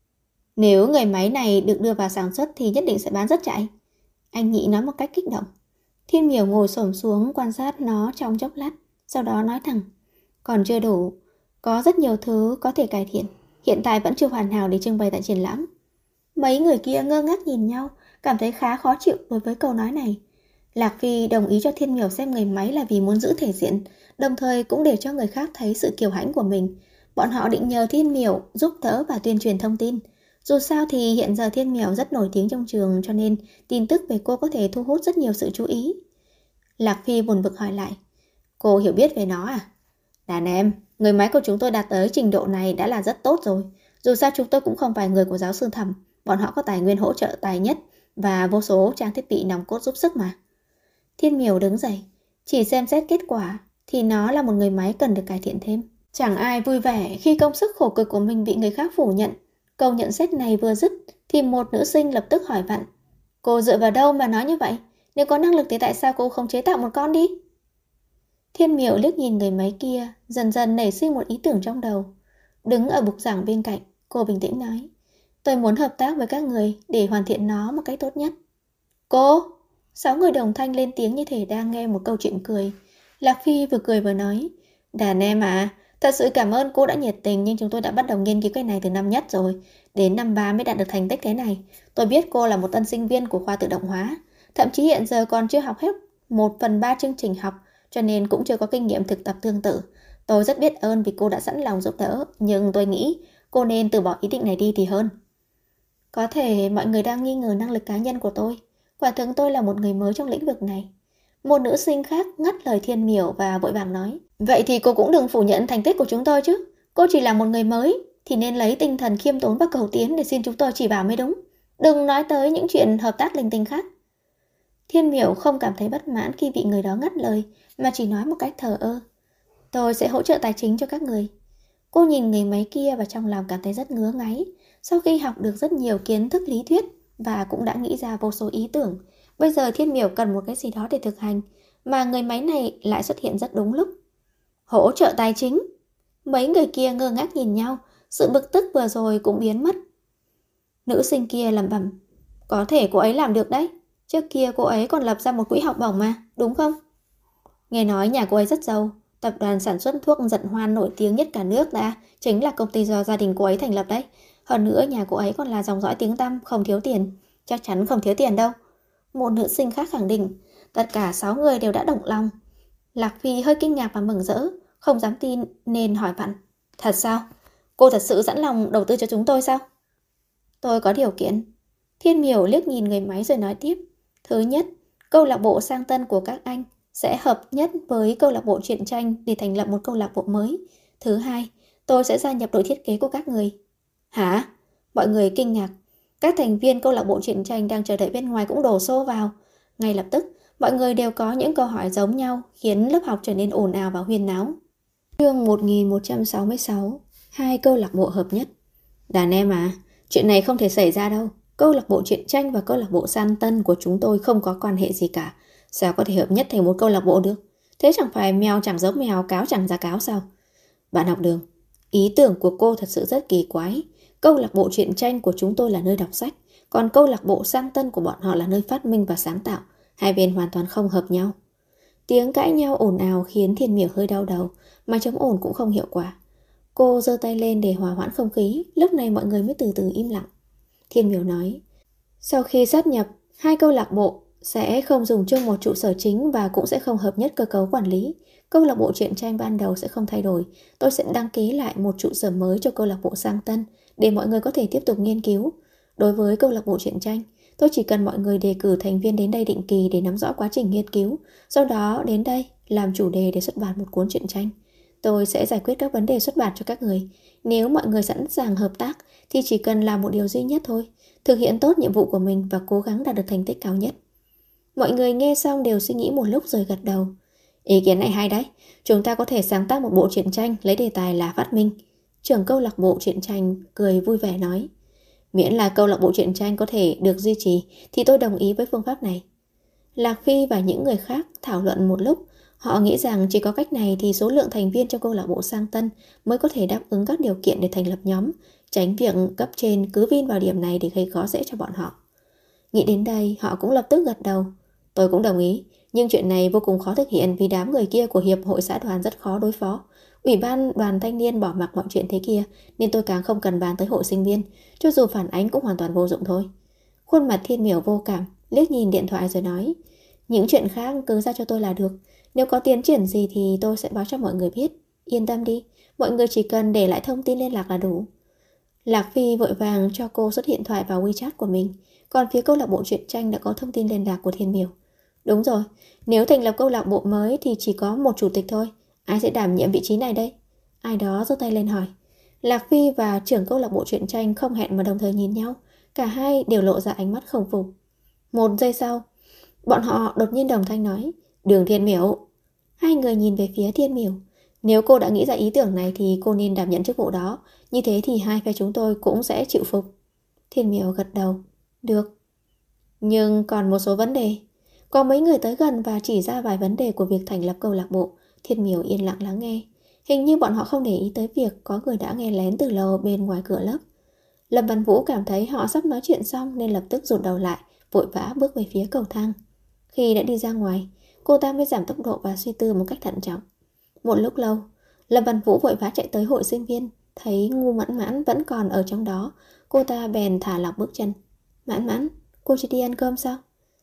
Nếu người máy này được đưa vào sản xuất thì nhất định sẽ bán rất chạy. Anh Nhị nói một cách kích động. Thiên Miểu ngồi xổm xuống quan sát nó trong chốc lát, sau đó nói thẳng. Còn chưa đủ, có rất nhiều thứ có thể cải thiện, hiện tại vẫn chưa hoàn hảo để trưng bày tại triển lãm. Mấy người kia ngơ ngác nhìn nhau, cảm thấy khá khó chịu đối với câu nói này. Lạc Phi đồng ý cho Thiên Miểu xem người máy là vì muốn giữ thể diện, đồng thời cũng để cho người khác thấy sự kiêu hãnh của mình. Bọn họ định nhờ Thiên Miểu giúp đỡ và tuyên truyền thông tin. Dù sao thì hiện giờ Thiên Miểu rất nổi tiếng trong trường, cho nên tin tức về cô có thể thu hút rất nhiều sự chú ý. Lạc Phi buồn bực hỏi lại, cô hiểu biết về nó à? Đàn em, người máy của chúng tôi đạt tới trình độ này đã là rất tốt rồi. Dù sao chúng tôi cũng không phải người của giáo sư Thẩm. Bọn họ có tài nguyên hỗ trợ tài nhất và vô số trang thiết bị nòng cốt giúp sức mà. Thiên Miểu đứng dậy, chỉ xem xét kết quả thì nó là một người máy cần được cải thiện thêm. Chẳng ai vui vẻ khi công sức khổ cực của mình bị người khác phủ nhận. Câu nhận xét này vừa dứt thì một nữ sinh lập tức hỏi vặn, cô dựa vào đâu mà nói như vậy? Nếu có năng lực thì tại sao cô không chế tạo một con đi? Thiên Miểu liếc nhìn người máy kia, dần dần nảy sinh một ý tưởng trong đầu. Đứng ở bục giảng bên cạnh, cô bình tĩnh nói, tôi muốn hợp tác với các người để hoàn thiện nó một cách tốt nhất. Cô! 6 người đồng thanh lên tiếng như thể đang nghe một câu chuyện cười. Lạc Phi vừa cười vừa nói, đàn em à, thật sự cảm ơn cô đã nhiệt tình, nhưng chúng tôi đã bắt đầu nghiên cứu cái này từ năm nhất rồi. Đến năm 3 mới đạt được thành tích thế này. Tôi biết cô là một tân sinh viên của khoa tự động hóa. Thậm chí hiện giờ còn chưa học hết 1/3 chương trình học, cho nên cũng chưa có kinh nghiệm thực tập tương tự. Tôi rất biết ơn vì cô đã sẵn lòng giúp đỡ, nhưng tôi nghĩ cô nên từ bỏ ý định này đi thì hơn. Có thể mọi người đang nghi ngờ năng lực cá nhân của tôi. Quả thực tôi là một người mới trong lĩnh vực này. Một nữ sinh khác ngắt lời Thiên Miểu và vội vàng nói, vậy thì cô cũng đừng phủ nhận thành tích của chúng tôi chứ. Cô chỉ là một người mới thì nên lấy tinh thần khiêm tốn và cầu tiến để xin chúng tôi chỉ bảo mới đúng. Đừng nói tới những chuyện hợp tác linh tinh khác. Thiên Miểu không cảm thấy bất mãn khi bị người đó ngắt lời, mà chỉ nói một cách thờ ơ, tôi sẽ hỗ trợ tài chính cho các người. Cô nhìn người máy kia và trong lòng cảm thấy rất ngứa ngáy. Sau khi học được rất nhiều kiến thức lý thuyết và cũng đã nghĩ ra vô số ý tưởng, bây giờ Thiên Miểu cần một cái gì đó để thực hành, mà người máy này lại xuất hiện rất đúng lúc. Hỗ trợ tài chính? Mấy người kia ngơ ngác nhìn nhau, sự bực tức vừa rồi cũng biến mất. Nữ sinh kia lẩm bẩm, có thể cô ấy làm được đấy. Trước kia cô ấy còn lập ra một quỹ học bổng mà, đúng không? Nghe nói nhà cô ấy rất giàu. Tập đoàn sản xuất thuốc Dận Hoan nổi tiếng nhất cả nước chính là công ty do gia đình cô ấy thành lập đấy. Hơn nữa nhà cô ấy còn là dòng dõi tiếng tăm, không thiếu tiền. Chắc chắn không thiếu tiền đâu. Một nữ sinh khác khẳng định. Tất cả 6 người đều đã động lòng. Lạc Phi hơi kinh ngạc và mừng rỡ, không dám tin nên hỏi vặn, thật sao? Cô thật sự sẵn lòng đầu tư cho chúng tôi sao? Tôi có điều kiện. Thiên Miểu liếc nhìn người máy rồi nói tiếp. Thứ nhất, câu lạc bộ sang tân của các anh sẽ hợp nhất với câu lạc bộ truyện tranh để thành lập một câu lạc bộ mới. Thứ hai, tôi sẽ gia nhập đội thiết kế của các người. Hả? Mọi người kinh ngạc. Các thành viên câu lạc bộ truyện tranh đang chờ đợi bên ngoài cũng đổ xô vào. Ngay lập tức, mọi người đều có những câu hỏi giống nhau, khiến lớp học trở nên ồn ào và huyên náo. Chương 1166. 2 câu lạc bộ hợp nhất. Đàn em à, chuyện này không thể xảy ra đâu. Câu lạc bộ truyện tranh và câu lạc bộ san tân của chúng tôi không có quan hệ gì cả. Sao có thể hợp nhất thành một câu lạc bộ được? Thế chẳng phải mèo chẳng giống mèo, cáo chẳng ra cáo sao? Bạn học Đường, ý tưởng của cô thật sự rất kỳ quái. Câu lạc bộ truyện tranh của chúng tôi là nơi đọc sách, còn câu lạc bộ san tân của bọn họ là nơi phát minh và sáng tạo. Hai bên hoàn toàn không hợp nhau. Tiếng cãi nhau ồn ào khiến Thiên Miểu hơi đau đầu, mà chống ồn cũng không hiệu quả. Cô giơ tay lên để hòa hoãn không khí, lúc này mọi người mới từ từ im lặng. Thiên Miểu nói, sau khi sát nhập, 2 câu lạc bộ sẽ không dùng chung một trụ sở chính và cũng sẽ không hợp nhất cơ cấu quản lý. Câu lạc bộ truyện tranh ban đầu sẽ không thay đổi. Tôi sẽ đăng ký lại một trụ sở mới cho câu lạc bộ sang tân để mọi người có thể tiếp tục nghiên cứu. Đối với câu lạc bộ truyện tranh, tôi chỉ cần mọi người đề cử thành viên đến đây định kỳ để nắm rõ quá trình nghiên cứu, sau đó đến đây làm chủ đề để xuất bản một cuốn truyện tranh. Tôi sẽ giải quyết các vấn đề xuất bản cho các người. Nếu mọi người sẵn sàng hợp tác thì chỉ cần làm một điều duy nhất thôi, thực hiện tốt nhiệm vụ của mình và cố gắng đạt được thành tích cao nhất. Mọi người nghe xong đều suy nghĩ một lúc rồi gật đầu. Ý kiến này hay đấy, chúng ta có thể sáng tác một bộ truyện tranh lấy đề tài là phát minh. Trưởng câu lạc bộ truyện tranh cười vui vẻ nói, miễn là câu lạc bộ truyện tranh có thể được duy trì thì tôi đồng ý với phương pháp này. Lạc Phi và những người khác thảo luận một lúc. Họ nghĩ rằng chỉ có cách này thì số lượng thành viên trong câu lạc bộ sang tân mới có thể đáp ứng các điều kiện để thành lập nhóm, tránh việc cấp trên cứ vin vào điểm này để gây khó dễ cho bọn họ. Nghĩ đến đây, họ cũng lập tức gật đầu. Tôi cũng đồng ý, nhưng chuyện này vô cùng khó thực hiện vì đám người kia của hiệp hội xã đoàn rất khó đối phó. Ủy ban đoàn thanh niên bỏ mặc mọi chuyện thế kia, nên tôi càng không cần bàn tới hội sinh viên, cho dù phản ánh cũng hoàn toàn vô dụng thôi. Khuôn mặt Thiên Miểu vô cảm, liếc nhìn điện thoại rồi nói, những chuyện khác cứ giao cho tôi là được. Nếu có tiến triển gì thì tôi sẽ báo cho mọi người biết. Yên tâm đi, mọi người chỉ cần để lại thông tin liên lạc là đủ. Lạc Phi vội vàng cho cô xuất điện thoại vào WeChat của mình, còn phía câu lạc bộ truyện tranh đã có thông tin liên lạc của Thiên Miểu. Đúng rồi, nếu thành lập câu lạc bộ mới thì chỉ có một chủ tịch thôi. Ai sẽ đảm nhiệm vị trí này đây? Ai đó giơ tay lên hỏi. Lạc Phi và trưởng câu lạc bộ truyện tranh không hẹn mà đồng thời nhìn nhau. Cả hai đều lộ ra ánh mắt không phục. Một giây sau, bọn họ đột nhiên đồng thanh nói, Đường Thiên Miểu. Hai người nhìn về phía Thiên Miểu. Nếu cô đã nghĩ ra ý tưởng này thì cô nên đảm nhận chức vụ đó. Như thế thì hai phe chúng tôi cũng sẽ chịu phục. Thiên Miểu gật đầu. Được. Nhưng còn một số vấn đề. Có mấy người tới gần và chỉ ra vài vấn đề của việc thành lập câu lạc bộ. Thiên Miểu yên lặng lắng nghe. Hình như bọn họ không để ý tới việc có người đã nghe lén từ lâu bên ngoài cửa lớp. Lâm Văn Vũ cảm thấy họ sắp nói chuyện xong nên lập tức rụt đầu lại, vội vã bước về phía cầu thang. Khi đã đi ra ngoài, cô ta mới giảm tốc độ và suy tư một cách thận trọng. Một lúc lâu, Lâm Văn Vũ vội vã chạy tới hội sinh viên, thấy Ngu Mãn Mãn vẫn còn ở trong đó, cô ta bèn thả lỏng bước chân. Mãn Mãn, cô chỉ đi ăn cơm sao?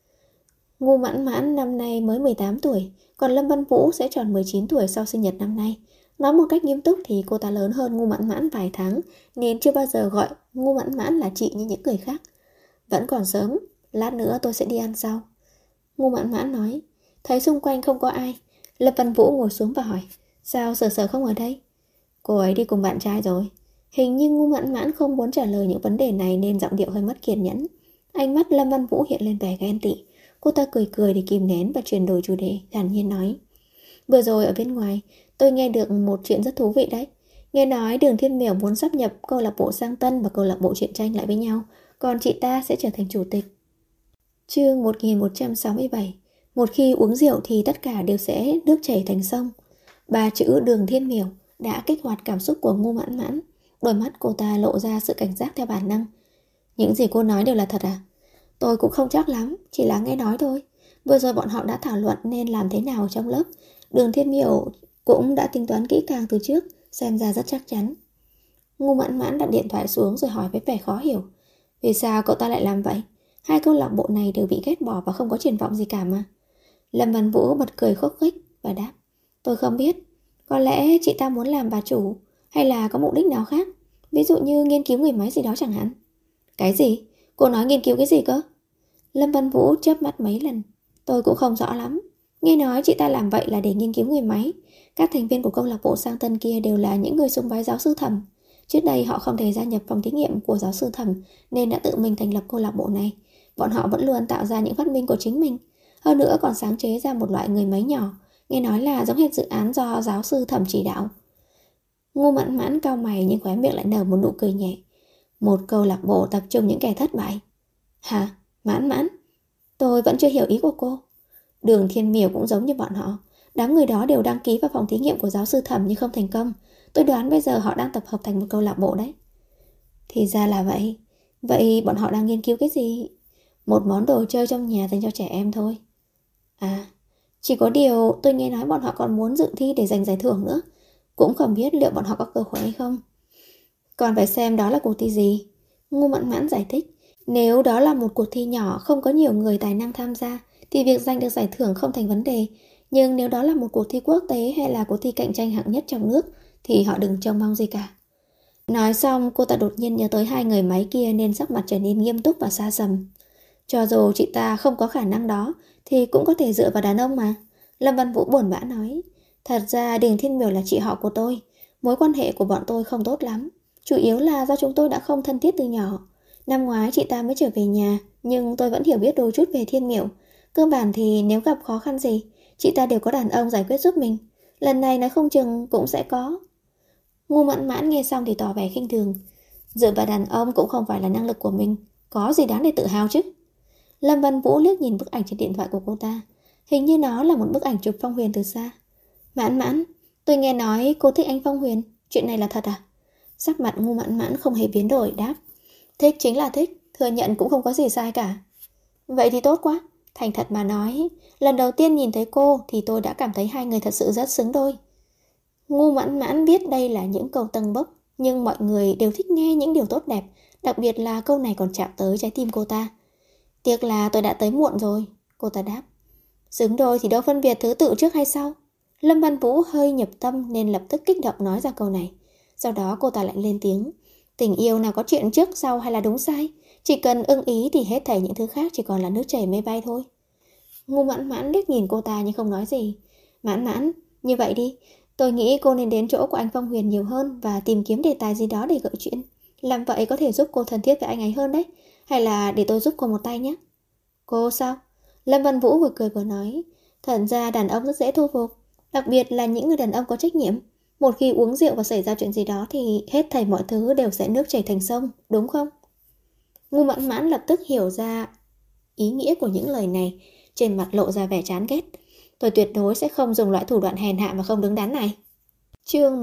Ngu Mãn Mãn năm nay mới 18 tuổi, còn Lâm Văn Vũ sẽ tròn 19 tuổi sau sinh nhật năm nay. Nói một cách nghiêm túc thì cô ta lớn hơn Ngu Mãn Mãn vài tháng, nên chưa bao giờ gọi Ngu Mãn Mãn là chị như những người khác. Vẫn còn sớm, lát nữa tôi sẽ đi ăn sau. Ngu Mãn Mãn nói. Thấy xung quanh không có ai, Lâm Văn Vũ ngồi xuống và hỏi, sao Sở Sở không ở đây? Cô ấy đi cùng bạn trai rồi. Hình như Ngu Mãn Mãn không muốn trả lời những vấn đề này nên giọng điệu hơi mất kiên nhẫn. Ánh mắt Lâm Văn Vũ hiện lên vẻ ghen tị. Cô ta cười cười để kìm nén và chuyển đổi chủ đề, thản nhiên nói. Vừa rồi ở bên ngoài, tôi nghe được một chuyện rất thú vị đấy. Nghe nói Đường Thiên Miểu muốn sáp nhập câu lạc bộ Sang Tân và câu lạc bộ truyện tranh lại với nhau, còn chị ta sẽ trở thành chủ tịch. Chương 1167. Một khi uống rượu thì tất cả đều sẽ nước chảy thành sông. Ba chữ Đường Thiên Miểu đã kích hoạt cảm xúc của Ngu Mãn Mãn. Đôi mắt cô ta lộ ra sự cảnh giác theo bản năng. Những gì cô nói đều là thật à? Tôi cũng không chắc lắm, chỉ là nghe nói thôi. Vừa rồi bọn họ đã thảo luận nên làm thế nào trong lớp. Đường Thiên Miểu cũng đã tính toán kỹ càng từ trước, xem ra rất chắc chắn. Ngu Mãn Mãn đặt điện thoại xuống rồi hỏi với vẻ khó hiểu. Vì sao cậu ta lại làm vậy? Hai câu lạc bộ này đều bị ghét bỏ và không có triển vọng gì cả mà. Lâm Văn Vũ bật cười khúc khích và đáp. Tôi không biết. Có lẽ chị ta muốn làm bà chủ, hay là có mục đích nào khác. Ví dụ như nghiên cứu người máy gì đó chẳng hạn. Cái gì? Cô nói nghiên cứu cái gì cơ? Lâm Văn Vũ chớp mắt mấy lần. Tôi cũng không rõ lắm. Nghe nói chị ta làm vậy là để nghiên cứu người máy. Các thành viên của câu lạc bộ Sang Tân kia đều là những người sùng bái giáo sư Thẩm. Trước đây họ không thể gia nhập phòng thí nghiệm của giáo sư Thẩm nên đã tự mình thành lập câu lạc bộ này. Bọn họ vẫn luôn tạo ra những phát minh của chính mình. Hơn nữa còn sáng chế ra một loại người máy nhỏ, nghe nói là giống hệt dự án do giáo sư Thẩm chỉ đạo. Ngu Mãn Mãn cau mày nhưng khóe miệng lại nở một nụ cười nhẹ. Một câu lạc bộ tập trung những kẻ thất bại. Hả? Mãn Mãn? Tôi vẫn chưa hiểu ý của cô. Đường Thiên Miểu cũng giống như bọn họ. Đám người đó đều đăng ký vào phòng thí nghiệm của giáo sư Thẩm nhưng không thành công. Tôi đoán bây giờ họ đang tập hợp thành một câu lạc bộ đấy. Thì ra là vậy. Vậy bọn họ đang nghiên cứu cái gì? Một món đồ chơi trong nhà dành cho trẻ em thôi. À, chỉ có điều tôi nghe nói bọn họ còn muốn dự thi để giành giải thưởng nữa. Cũng không biết liệu bọn họ có cơ hội hay không. Còn phải xem đó là cuộc thi gì. Ngu Mãn Mãn giải thích. Nếu đó là một cuộc thi nhỏ không có nhiều người tài năng tham gia thì việc giành được giải thưởng không thành vấn đề. Nhưng nếu đó là một cuộc thi quốc tế hay là cuộc thi cạnh tranh hạng nhất trong nước thì họ đừng trông mong gì cả. Nói xong cô ta đột nhiên nhớ tới hai người máy kia nên sắc mặt trở nên nghiêm túc và xa sầm. Cho dù chị ta không có khả năng đó thì cũng có thể dựa vào đàn ông mà. Lâm Văn Vũ buồn bã nói. Thật ra Đường Thiên Miểu là chị họ của tôi. Mối quan hệ của bọn tôi không tốt lắm. Chủ yếu là do chúng tôi đã không thân thiết từ nhỏ. Năm ngoái chị ta mới trở về nhà, nhưng tôi vẫn hiểu biết đôi chút về Thiên Miểu. Cơ bản thì nếu gặp khó khăn gì, chị ta đều có đàn ông giải quyết giúp mình. Lần này nói không chừng cũng sẽ có. Ngu Mãn Mãn nghe xong thì tỏ vẻ khinh thường. Dựa vào đàn ông cũng không phải là năng lực của mình. Có gì đáng để tự hào chứ? Lâm Văn Vũ liếc nhìn bức ảnh trên điện thoại của cô ta. Hình như nó là một bức ảnh chụp Phong Huyền từ xa. Mãn Mãn, tôi nghe nói cô thích anh Phong Huyền. Chuyện này là thật à? Sắc mặt Ngu Mãn Mãn không hề biến đổi, đáp. Thích chính là thích, thừa nhận cũng không có gì sai cả. Vậy thì tốt quá. Thành thật mà nói, lần đầu tiên nhìn thấy cô thì tôi đã cảm thấy hai người thật sự rất xứng đôi. Ngu Mãn Mãn biết đây là những câu tâng bốc, nhưng mọi người đều thích nghe những điều tốt đẹp, đặc biệt là câu này còn chạm tới trái tim cô ta. Tiếc là tôi đã tới muộn rồi, cô ta đáp. Xứng đôi thì đâu phân biệt thứ tự trước hay sau. Lâm Văn Vũ hơi nhập tâm nên lập tức kích động nói ra câu này. Sau đó cô ta lại lên tiếng. Tình yêu nào có chuyện trước sau hay là đúng sai. Chỉ cần ưng ý thì hết thảy những thứ khác chỉ còn là nước chảy mây bay thôi. Ngô Mãn Mãn liếc nhìn cô ta nhưng không nói gì. Mãn Mãn, như vậy đi. Tôi nghĩ cô nên đến chỗ của anh Phong Huyền nhiều hơn và tìm kiếm đề tài gì đó để gợi chuyện. Làm vậy có thể giúp cô thân thiết với anh ấy hơn đấy. Hay là để tôi giúp cô một tay nhé. Cô sao? Lâm Văn Vũ vừa cười vừa nói. Thật ra đàn ông rất dễ thu phục. Đặc biệt là những người đàn ông có trách nhiệm. Một khi uống rượu và xảy ra chuyện gì đó thì hết thảy mọi thứ đều sẽ nước chảy thành sông, đúng không? Ngô Mãn Mãn lập tức hiểu ra ý nghĩa của những lời này, trên mặt lộ ra vẻ chán ghét. Tôi tuyệt đối sẽ không dùng loại thủ đoạn hèn hạ và không đứng đắn này. Chương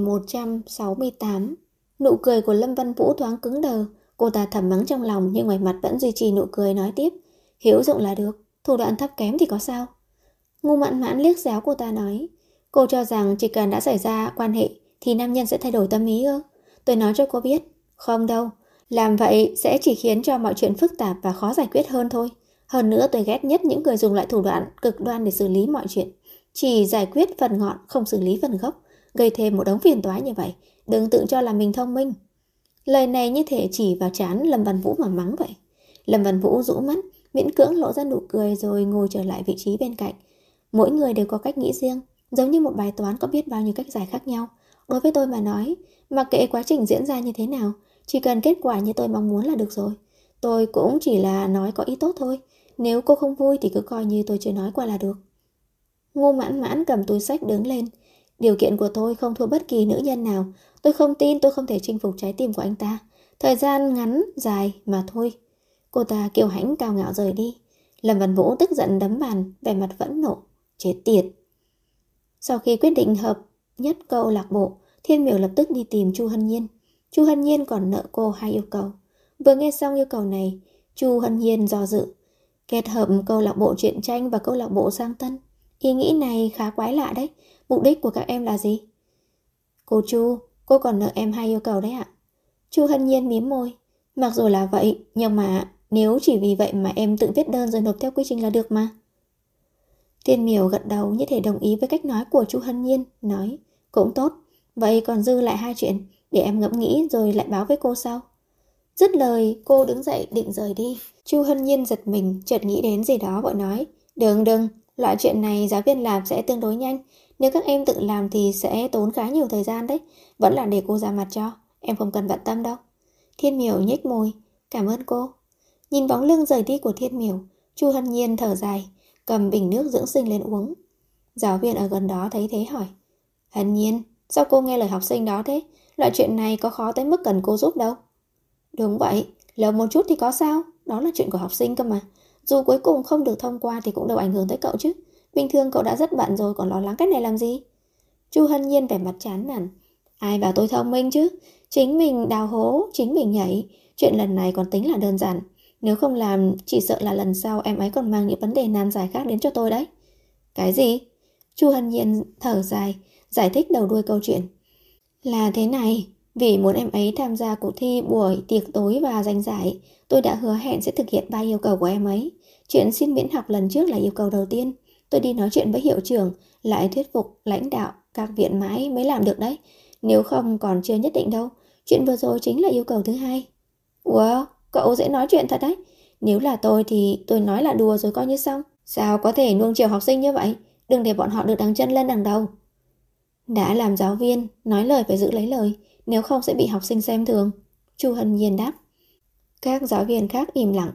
1168. Nụ cười của Lâm Văn Vũ thoáng cứng đờ. Cô ta thầm mắng trong lòng nhưng ngoài mặt vẫn duy trì nụ cười nói tiếp. Hữu dụng là được, thủ đoạn thấp kém thì có sao? Ngô Mãn Mãn liếc xéo cô ta nói. Cô cho rằng chỉ cần đã xảy ra quan hệ thì nam nhân sẽ thay đổi tâm ý ư? Tôi nói cho cô biết. Không đâu. Làm vậy sẽ chỉ khiến cho mọi chuyện phức tạp và khó giải quyết hơn thôi. Hơn nữa tôi ghét nhất những người dùng loại thủ đoạn cực đoan để xử lý mọi chuyện. Chỉ giải quyết phần ngọn, không xử lý phần gốc. Gây thêm một đống phiền toái như vậy. Đừng tự cho là mình thông minh. Lời này như thể chỉ vào trán Lâm Văn Vũ mà mắng vậy. Lâm Văn Vũ rũ mắt, miễn cưỡng lộ ra nụ cười rồi ngồi trở lại vị trí bên cạnh. Mỗi người đều có cách nghĩ riêng, giống như một bài toán có biết bao nhiêu cách giải khác nhau. Đối với tôi mà nói, mặc kệ quá trình diễn ra như thế nào, chỉ cần kết quả như tôi mong muốn là được rồi. Tôi cũng chỉ là nói có ý tốt thôi. Nếu cô không vui thì cứ coi như tôi chưa nói qua là được. Ngô Mãn Mãn cầm túi xách đứng lên. Điều kiện của tôi không thua bất kỳ nữ nhân nào. Tôi không tin tôi không thể chinh phục trái tim của anh ta. Thời gian ngắn, dài mà thôi. Cô ta kiêu hãnh cao ngạo rời đi. Lâm Văn Vũ tức giận đấm bàn, vẻ mặt phẫn nộ. Chết tiệt. Sau khi quyết định hợp nhất câu lạc bộ, Thiên Miểu lập tức đi tìm Chu Hân Nhiên. Chu Hân Nhiên còn nợ cô 2 yêu cầu. Vừa nghe xong yêu cầu này, Chu Hân Nhiên do dự. Kết hợp câu lạc bộ truyện tranh và câu lạc bộ sang tân. Ý nghĩ này khá quái lạ đấy. Mục đích của các em là gì? Cô Chu, cô còn nợ em 2 yêu cầu đấy ạ. Chu Hân Nhiên mím môi. Mặc dù là vậy, nhưng mà nếu chỉ vì vậy mà em tự viết đơn rồi nộp theo quy trình là được mà. Thiên Miểu gật đầu như thể đồng ý với cách nói của Chu Hân Nhiên, nói cũng tốt, vậy còn dư lại 2 chuyện, để em ngẫm nghĩ rồi lại báo với cô sau. Dứt lời, cô đứng dậy định rời đi. Chu Hân Nhiên giật mình, chợt nghĩ đến gì đó vội nói, đừng, loại chuyện này giáo viên làm sẽ tương đối nhanh, nếu các em tự làm thì sẽ tốn khá nhiều thời gian đấy, vẫn là để cô ra mặt cho, em không cần bận tâm đâu. Thiên Miểu nhếch môi, cảm ơn cô. Nhìn bóng lưng rời đi của Thiên Miểu, Chu Hân Nhiên thở dài, cầm bình nước dưỡng sinh lên uống. Giáo viên ở gần đó thấy thế hỏi, Hân Nhiên, sao cô nghe lời học sinh đó thế? Loại chuyện này có khó tới mức cần cô giúp đâu. Đúng vậy, lâu một chút thì có sao, đó là chuyện của học sinh cơ mà. Dù cuối cùng không được thông qua thì cũng đâu ảnh hưởng tới cậu chứ. Bình thường cậu đã rất bận rồi còn lo lắng cái này làm gì? Chu Hân Nhiên vẻ mặt chán nản. Ai bảo tôi thông minh chứ? Chính mình đào hố, chính mình nhảy. Chuyện lần này còn tính là đơn giản. Nếu không làm, chỉ sợ là lần sau em ấy còn mang những vấn đề nan giải khác đến cho tôi đấy. Cái gì? Chu Hân Nhiên thở dài, giải thích đầu đuôi câu chuyện. Là thế này, vì muốn em ấy tham gia cuộc thi buổi tiệc tối và giành giải, tôi đã hứa hẹn sẽ thực hiện 3 yêu cầu của em ấy. Chuyện xin miễn học lần trước là yêu cầu đầu tiên. Tôi đi nói chuyện với hiệu trưởng, lại thuyết phục lãnh đạo các viện mãi mới làm được đấy. Nếu không còn chưa nhất định đâu. Chuyện vừa rồi chính là yêu cầu thứ 2. Wow, cậu dễ nói chuyện thật đấy. Nếu là tôi thì tôi nói là đùa rồi coi như xong. Sao có thể nuông chiều học sinh như vậy? Đừng để bọn họ được đằng chân lên đằng đầu. Đã làm giáo viên, nói lời phải giữ lấy lời, nếu không sẽ bị học sinh xem thường. Chu Hân Nhiên đáp. Các giáo viên khác im lặng.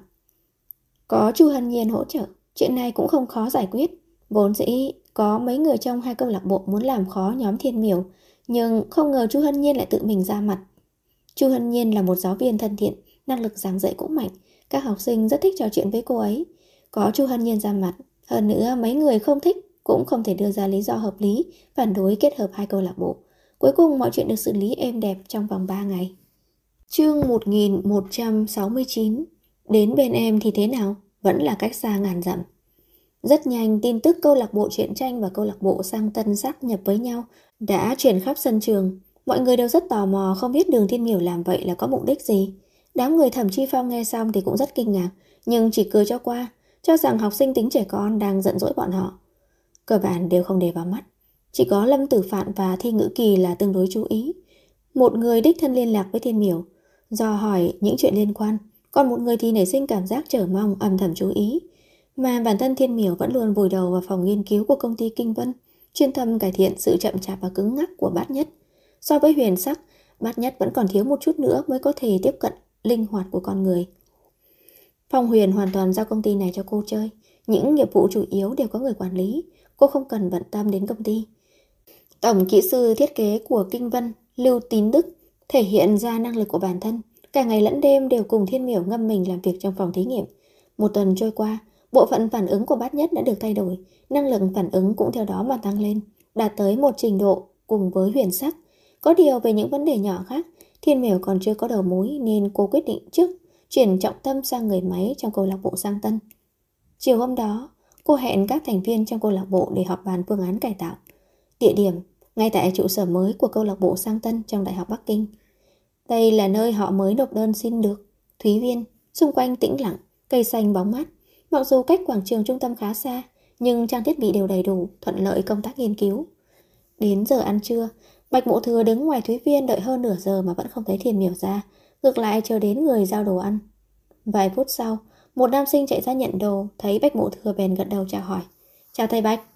Có Chu Hân Nhiên hỗ trợ, chuyện này cũng không khó giải quyết. Vốn dĩ có mấy người trong 2 câu lạc bộ muốn làm khó nhóm Thiên Miểu, nhưng không ngờ Chu Hân Nhiên lại tự mình ra mặt. Chu Hân Nhiên là một giáo viên thân thiện, năng lực giảng dạy cũng mạnh. Các học sinh rất thích trò chuyện với cô ấy. Có Chu Hân Nhiên ra mặt, hơn nữa mấy người không thích cũng không thể đưa ra lý do hợp lý phản đối kết hợp 2 câu lạc bộ. Cuối cùng mọi chuyện được xử lý êm đẹp trong vòng 3 ngày. Chương 1169. Đến bên em thì thế nào? Vẫn là cách xa ngàn dặm. Rất nhanh, tin tức câu lạc bộ truyện tranh và câu lạc bộ sang tân sáp nhập với nhau đã truyền khắp sân trường. Mọi người đều rất tò mò không biết Đường Thiên Miểu làm vậy là có mục đích gì. Đám người Thẩm Chi Phong nghe xong thì cũng rất kinh ngạc, nhưng chỉ cười cho qua, cho rằng học sinh tính trẻ con đang giận dỗi bọn họ. Cơ bản đều không để vào mắt. Chỉ có Lâm Tử Phạn và Thi Ngữ Kỳ là tương đối chú ý. Một người đích thân liên lạc với Thiên Miểu, dò hỏi những chuyện liên quan, còn một người thì nảy sinh cảm giác chờ mong, âm thầm chú ý. Mà bản thân Thiên Miểu vẫn luôn vùi đầu vào phòng nghiên cứu của công ty Kinh Vân, chuyên tâm cải thiện sự chậm chạp và cứng ngắc của Bát Nhất. So với Huyền Sắc, Bát Nhất vẫn còn thiếu một chút nữa mới có thể tiếp cận linh hoạt của con người. Phong Huyền hoàn toàn giao công ty này cho cô chơi. Những nghiệp vụ chủ yếu đều có người quản lý, cô không cần bận tâm đến công ty. Tổng kỹ sư thiết kế của Kinh Vân, Lưu Tín Đức, thể hiện ra năng lực của bản thân. Cả ngày lẫn đêm đều cùng Thiên Miểu ngâm mình làm việc trong phòng thí nghiệm. Một tuần trôi qua, bộ phận phản ứng của Bát Nhất đã được thay đổi, năng lực phản ứng cũng theo đó mà tăng lên, đạt tới một trình độ cùng với Huyền Sắc. Có điều về những vấn đề nhỏ khác, Thiên Miểu còn chưa có đầu mối nên cô quyết định trước chuyển trọng tâm sang người máy trong câu lạc bộ Sang Tân. Chiều hôm đó, cô hẹn các thành viên trong câu lạc bộ để họp bàn phương án cải tạo. Địa điểm ngay tại trụ sở mới của câu lạc bộ Sang Tân trong Đại học Bắc Kinh. Đây là nơi họ mới nộp đơn xin được. Thúy Viên, xung quanh tĩnh lặng, cây xanh bóng mát. Mặc dù cách quảng trường trung tâm khá xa, nhưng trang thiết bị đều đầy đủ, thuận lợi công tác nghiên cứu. Đến giờ ăn trưa, Bạch Mộ Thừa đứng ngoài Thúy Viên đợi hơn nửa giờ mà vẫn không thấy Thiên Miểu ra, ngược lại chờ đến người giao đồ ăn. Vài phút sau, một nam sinh chạy ra nhận đồ, thấy Bạch Mộ Thừa bèn gật đầu chào hỏi. Chào thầy Bạch.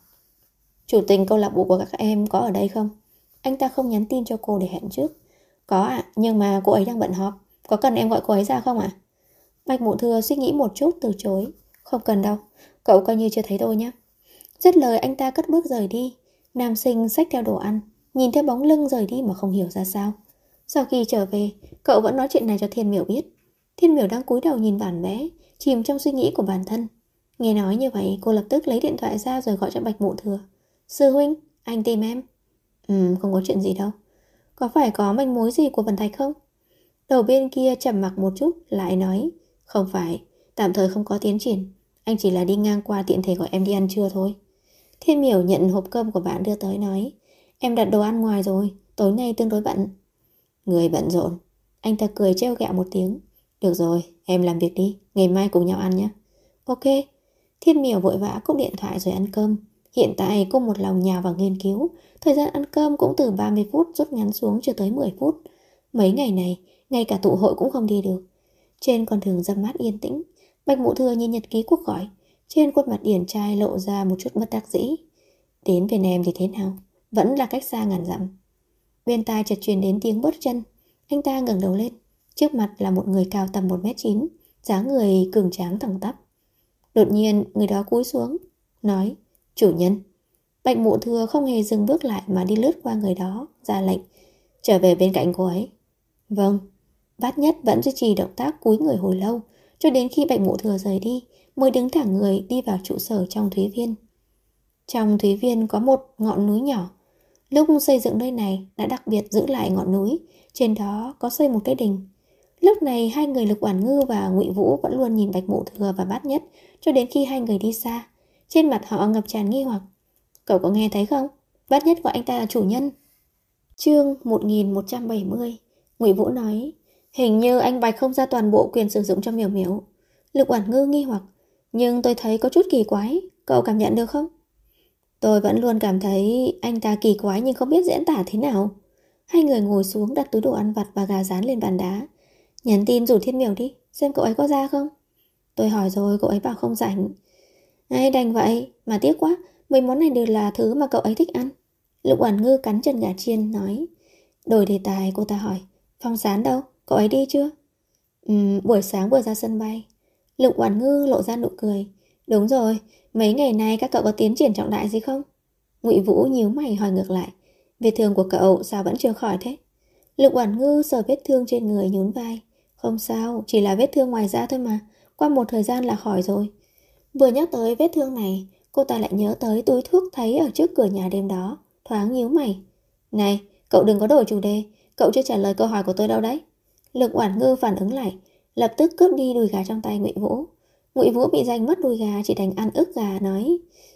Chủ tình câu lạc bộ của các em có ở đây không? Anh ta không nhắn tin cho cô để hẹn trước. Có ạ, nhưng mà cô ấy đang bận họp. Có cần em gọi cô ấy ra không ạ? Bạch Mộ Thừa suy nghĩ một chút từ chối. Không cần đâu, cậu coi như chưa thấy tôi nhé. Dứt lời anh ta cất bước rời đi. Nam sinh xách theo đồ ăn, nhìn theo bóng lưng rời đi mà không hiểu ra sao. Sau khi trở về, cậu vẫn nói chuyện này cho Thiên Miểu biết. Thiên Miểu đang cúi đầu nhìn bản vẽ, chìm trong suy nghĩ của bản thân. Nghe nói như vậy, cô lập tức lấy điện thoại ra rồi gọi cho Bạch Mộ Thừa. Sư huynh, anh tìm em. Không có chuyện gì đâu. Có phải có manh mối gì của Vân Thạch không? Đầu bên kia trầm mặc một chút, lại nói. Không phải, tạm thời không có tiến triển. Anh chỉ là đi ngang qua tiện thể gọi em đi ăn trưa thôi. Thiên Miểu nhận hộp cơm của bạn đưa tới nói. Em đặt đồ ăn ngoài rồi, tối nay tương đối bận. Người bận rộn. Anh ta cười trêu ghẹo một tiếng. Được rồi, em làm việc đi, ngày mai cùng nhau ăn nhé. Ok. Thiên Miểu vội vã cúp điện thoại rồi ăn cơm. Hiện tại cô một lòng nhào vào nghiên cứu. Thời gian ăn cơm cũng từ 30 phút rút ngắn xuống chưa tới 10 phút. Mấy ngày này, ngay cả tụ hội cũng không đi được. Trên con đường râm mát yên tĩnh, Bạch Mộ Thừa nhìn nhật ký cuộc gọi. Trên khuôn mặt điển trai lộ ra một chút bất đắc dĩ. Đến bên em thì thế nào? Vẫn là cách xa ngàn dặm. Bên tai chợt truyền đến tiếng bước chân. Anh ta ngẩng đầu lên. Trước mặt là một người cao tầm 1m9, dáng người cường tráng thẳng tắp. Đột nhiên người đó cúi xuống, nói. Chủ nhân. Bạch Mộ Thừa không hề dừng bước lại mà đi lướt qua người đó, ra lệnh. Trở về bên cạnh cô ấy. Vâng. Bát Nhất vẫn duy trì động tác cúi người hồi lâu, cho đến khi Bạch Mộ Thừa rời đi, mới đứng thẳng người đi vào trụ sở trong Thúy Viên. Trong Thúy Viên có một ngọn núi nhỏ. Lúc xây dựng nơi này đã đặc biệt giữ lại ngọn núi, trên đó có xây một cái đình. Lúc này hai người Lục Oản Ngư và Ngụy Vũ vẫn luôn nhìn Bạch Mộ Thừa và Bát Nhất, cho đến khi hai người đi xa. Trên mặt họ ngập tràn nghi hoặc. Cậu có nghe thấy không? Bát Nhất gọi anh ta là chủ nhân. Chương 1170. Ngụy Vũ nói. Hình như anh Bạch không ra toàn bộ quyền sử dụng cho Miểu Miểu. Lục Oản Ngư nghi hoặc. Nhưng tôi thấy có chút kỳ quái. Cậu cảm nhận được không? Tôi vẫn luôn cảm thấy anh ta kỳ quái nhưng không biết diễn tả thế nào. Hai người ngồi xuống đặt túi đồ ăn vặt và gà rán lên bàn đá. Nhắn tin rủ Thiên Miểu đi, xem cậu ấy có ra không. Tôi hỏi rồi, cậu ấy bảo không rảnh. Đành vậy, mà tiếc quá, mấy món này đều là thứ mà cậu ấy thích ăn. Lục Oản Ngư cắn chân gà chiên nói. Đổi đề tài, cô ta hỏi. Phong Sán đâu, cậu ấy đi chưa? Buổi sáng vừa ra sân bay. Lục Oản Ngư lộ ra nụ cười. Đúng rồi, mấy ngày nay các cậu có tiến triển trọng đại gì không? Ngụy Vũ nhíu mày hỏi ngược lại. Vết thương của cậu sao vẫn chưa khỏi thế? Lục Oản Ngư sờ vết thương trên người nhún vai. Không sao, chỉ là vết thương ngoài da thôi mà. Qua một thời gian là khỏi rồi. Vừa nhắc tới vết thương này, cô ta lại nhớ tới túi thuốc thấy ở trước cửa nhà đêm đó. Thoáng nhíu mày. Này, cậu đừng có đổi chủ đề. Cậu chưa trả lời câu hỏi của tôi đâu đấy. Lục Oản Ngư phản ứng lại, lập tức cướp đi đùi gà trong tay Ngụy Vũ. Ngụy Vũ bị giành mất đùi gà, chỉ đành ăn ức gà nói.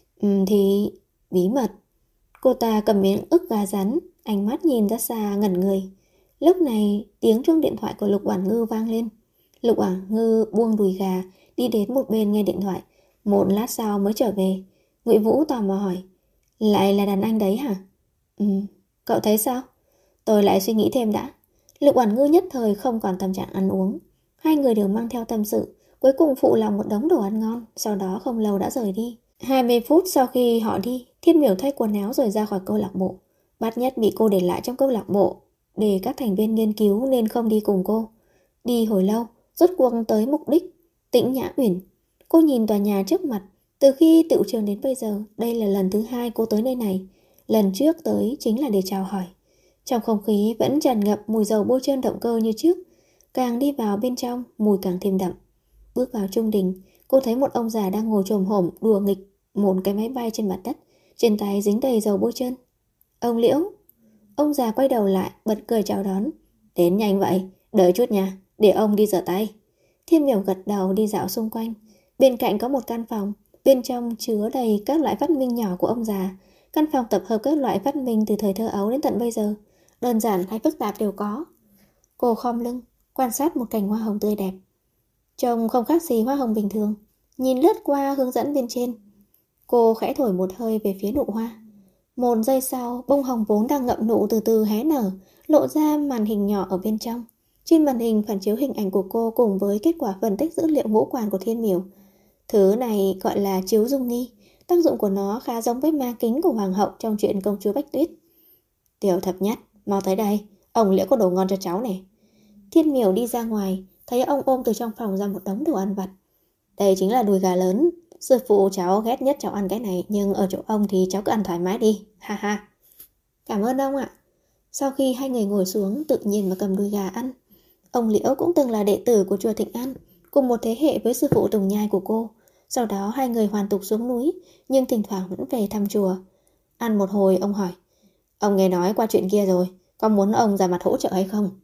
Thì... bí mật. Cô ta cầm miếng ức gà rắn, ánh mắt nhìn ra xa ngẩn người. Lúc này tiếng chuông điện thoại của Lục Oản Ngư vang lên. Lục Oản Ngư buông đùi gà, đi đến một bên nghe điện thoại. Một lát sau mới trở về. Ngụy Vũ tò mò hỏi. Lại là đàn anh đấy hả? Ừ, cậu thấy sao? Tôi lại suy nghĩ thêm đã. Lục Oản Ngư nhất thời không còn tâm trạng ăn uống. Hai người đều mang theo tâm sự, cuối cùng phụ lòng một đống đồ ăn ngon, sau đó không lâu đã rời đi. 20 phút sau khi họ đi, Thiên Miểu thay quần áo rồi ra khỏi câu lạc bộ. Bát Nhất bị cô để lại trong câu lạc bộ để các thành viên nghiên cứu nên không đi cùng cô. Đi hồi lâu, rốt cuộc tới mục đích, Tĩnh Nhã Uyển. Cô nhìn tòa nhà trước mặt, từ khi tựu trường đến bây giờ, đây là lần thứ hai cô tới nơi này. Lần trước tới chính là để chào hỏi. Trong không khí vẫn tràn ngập mùi dầu bôi trơn động cơ như trước. Càng đi vào bên trong, mùi càng thêm đậm. Bước vào trung đình, cô thấy một ông già đang ngồi chồm hổm đùa nghịch một cái máy bay trên mặt đất, trên tay dính đầy dầu bôi trơn. Ông Liễu. Ông già quay đầu lại, bật cười chào đón. Đến nhanh vậy, đợi chút nha, để ông đi rửa tay. Thiên Miểu gật đầu đi dạo xung quanh. Bên cạnh có một căn phòng, bên trong chứa đầy các loại phát minh nhỏ của ông già. Căn phòng tập hợp các loại phát minh từ thời thơ ấu đến tận bây giờ, đơn giản hay phức tạp đều có. Cô khom lưng, quan sát một cành hoa hồng tươi đẹp. Trông không khác gì hoa hồng bình thường. Nhìn lướt qua hướng dẫn bên trên, cô khẽ thổi một hơi về phía nụ hoa. Một giây sau, bông hồng vốn đang ngậm nụ từ từ hé nở, lộ ra màn hình nhỏ ở bên trong. Trên màn hình phản chiếu hình ảnh của cô cùng với kết quả phân tích dữ liệu ngũ quan của Thiên Miểu. Thứ này gọi là chiếu dung nghi. Tác dụng của nó khá giống với ma kính của hoàng hậu trong chuyện công chúa Bách Tuyết. Tiểu Thập Nhất, mau tới đây, ông Liễu có đồ ngon cho cháu này. Thiên Miểu đi ra ngoài, thấy ông ôm từ trong phòng ra một đống đồ ăn vặt. Đây chính là đùi gà lớn. Sư phụ cháu ghét nhất cháu ăn cái này, nhưng ở chỗ ông thì cháu cứ ăn thoải mái đi, ha ha. Cảm ơn ông ạ. Sau khi hai người ngồi xuống, tự nhiên mà cầm đùi gà ăn. Ông Liễu cũng từng là đệ tử của chùa Thịnh An, cùng một thế hệ với sư phụ Tùng Nhai của cô. Sau đó hai người hoàn tục xuống núi, nhưng thỉnh thoảng vẫn về thăm chùa. Ăn một hồi ông hỏi, ông nghe nói qua chuyện kia rồi, có muốn ông ra mặt hỗ trợ hay không?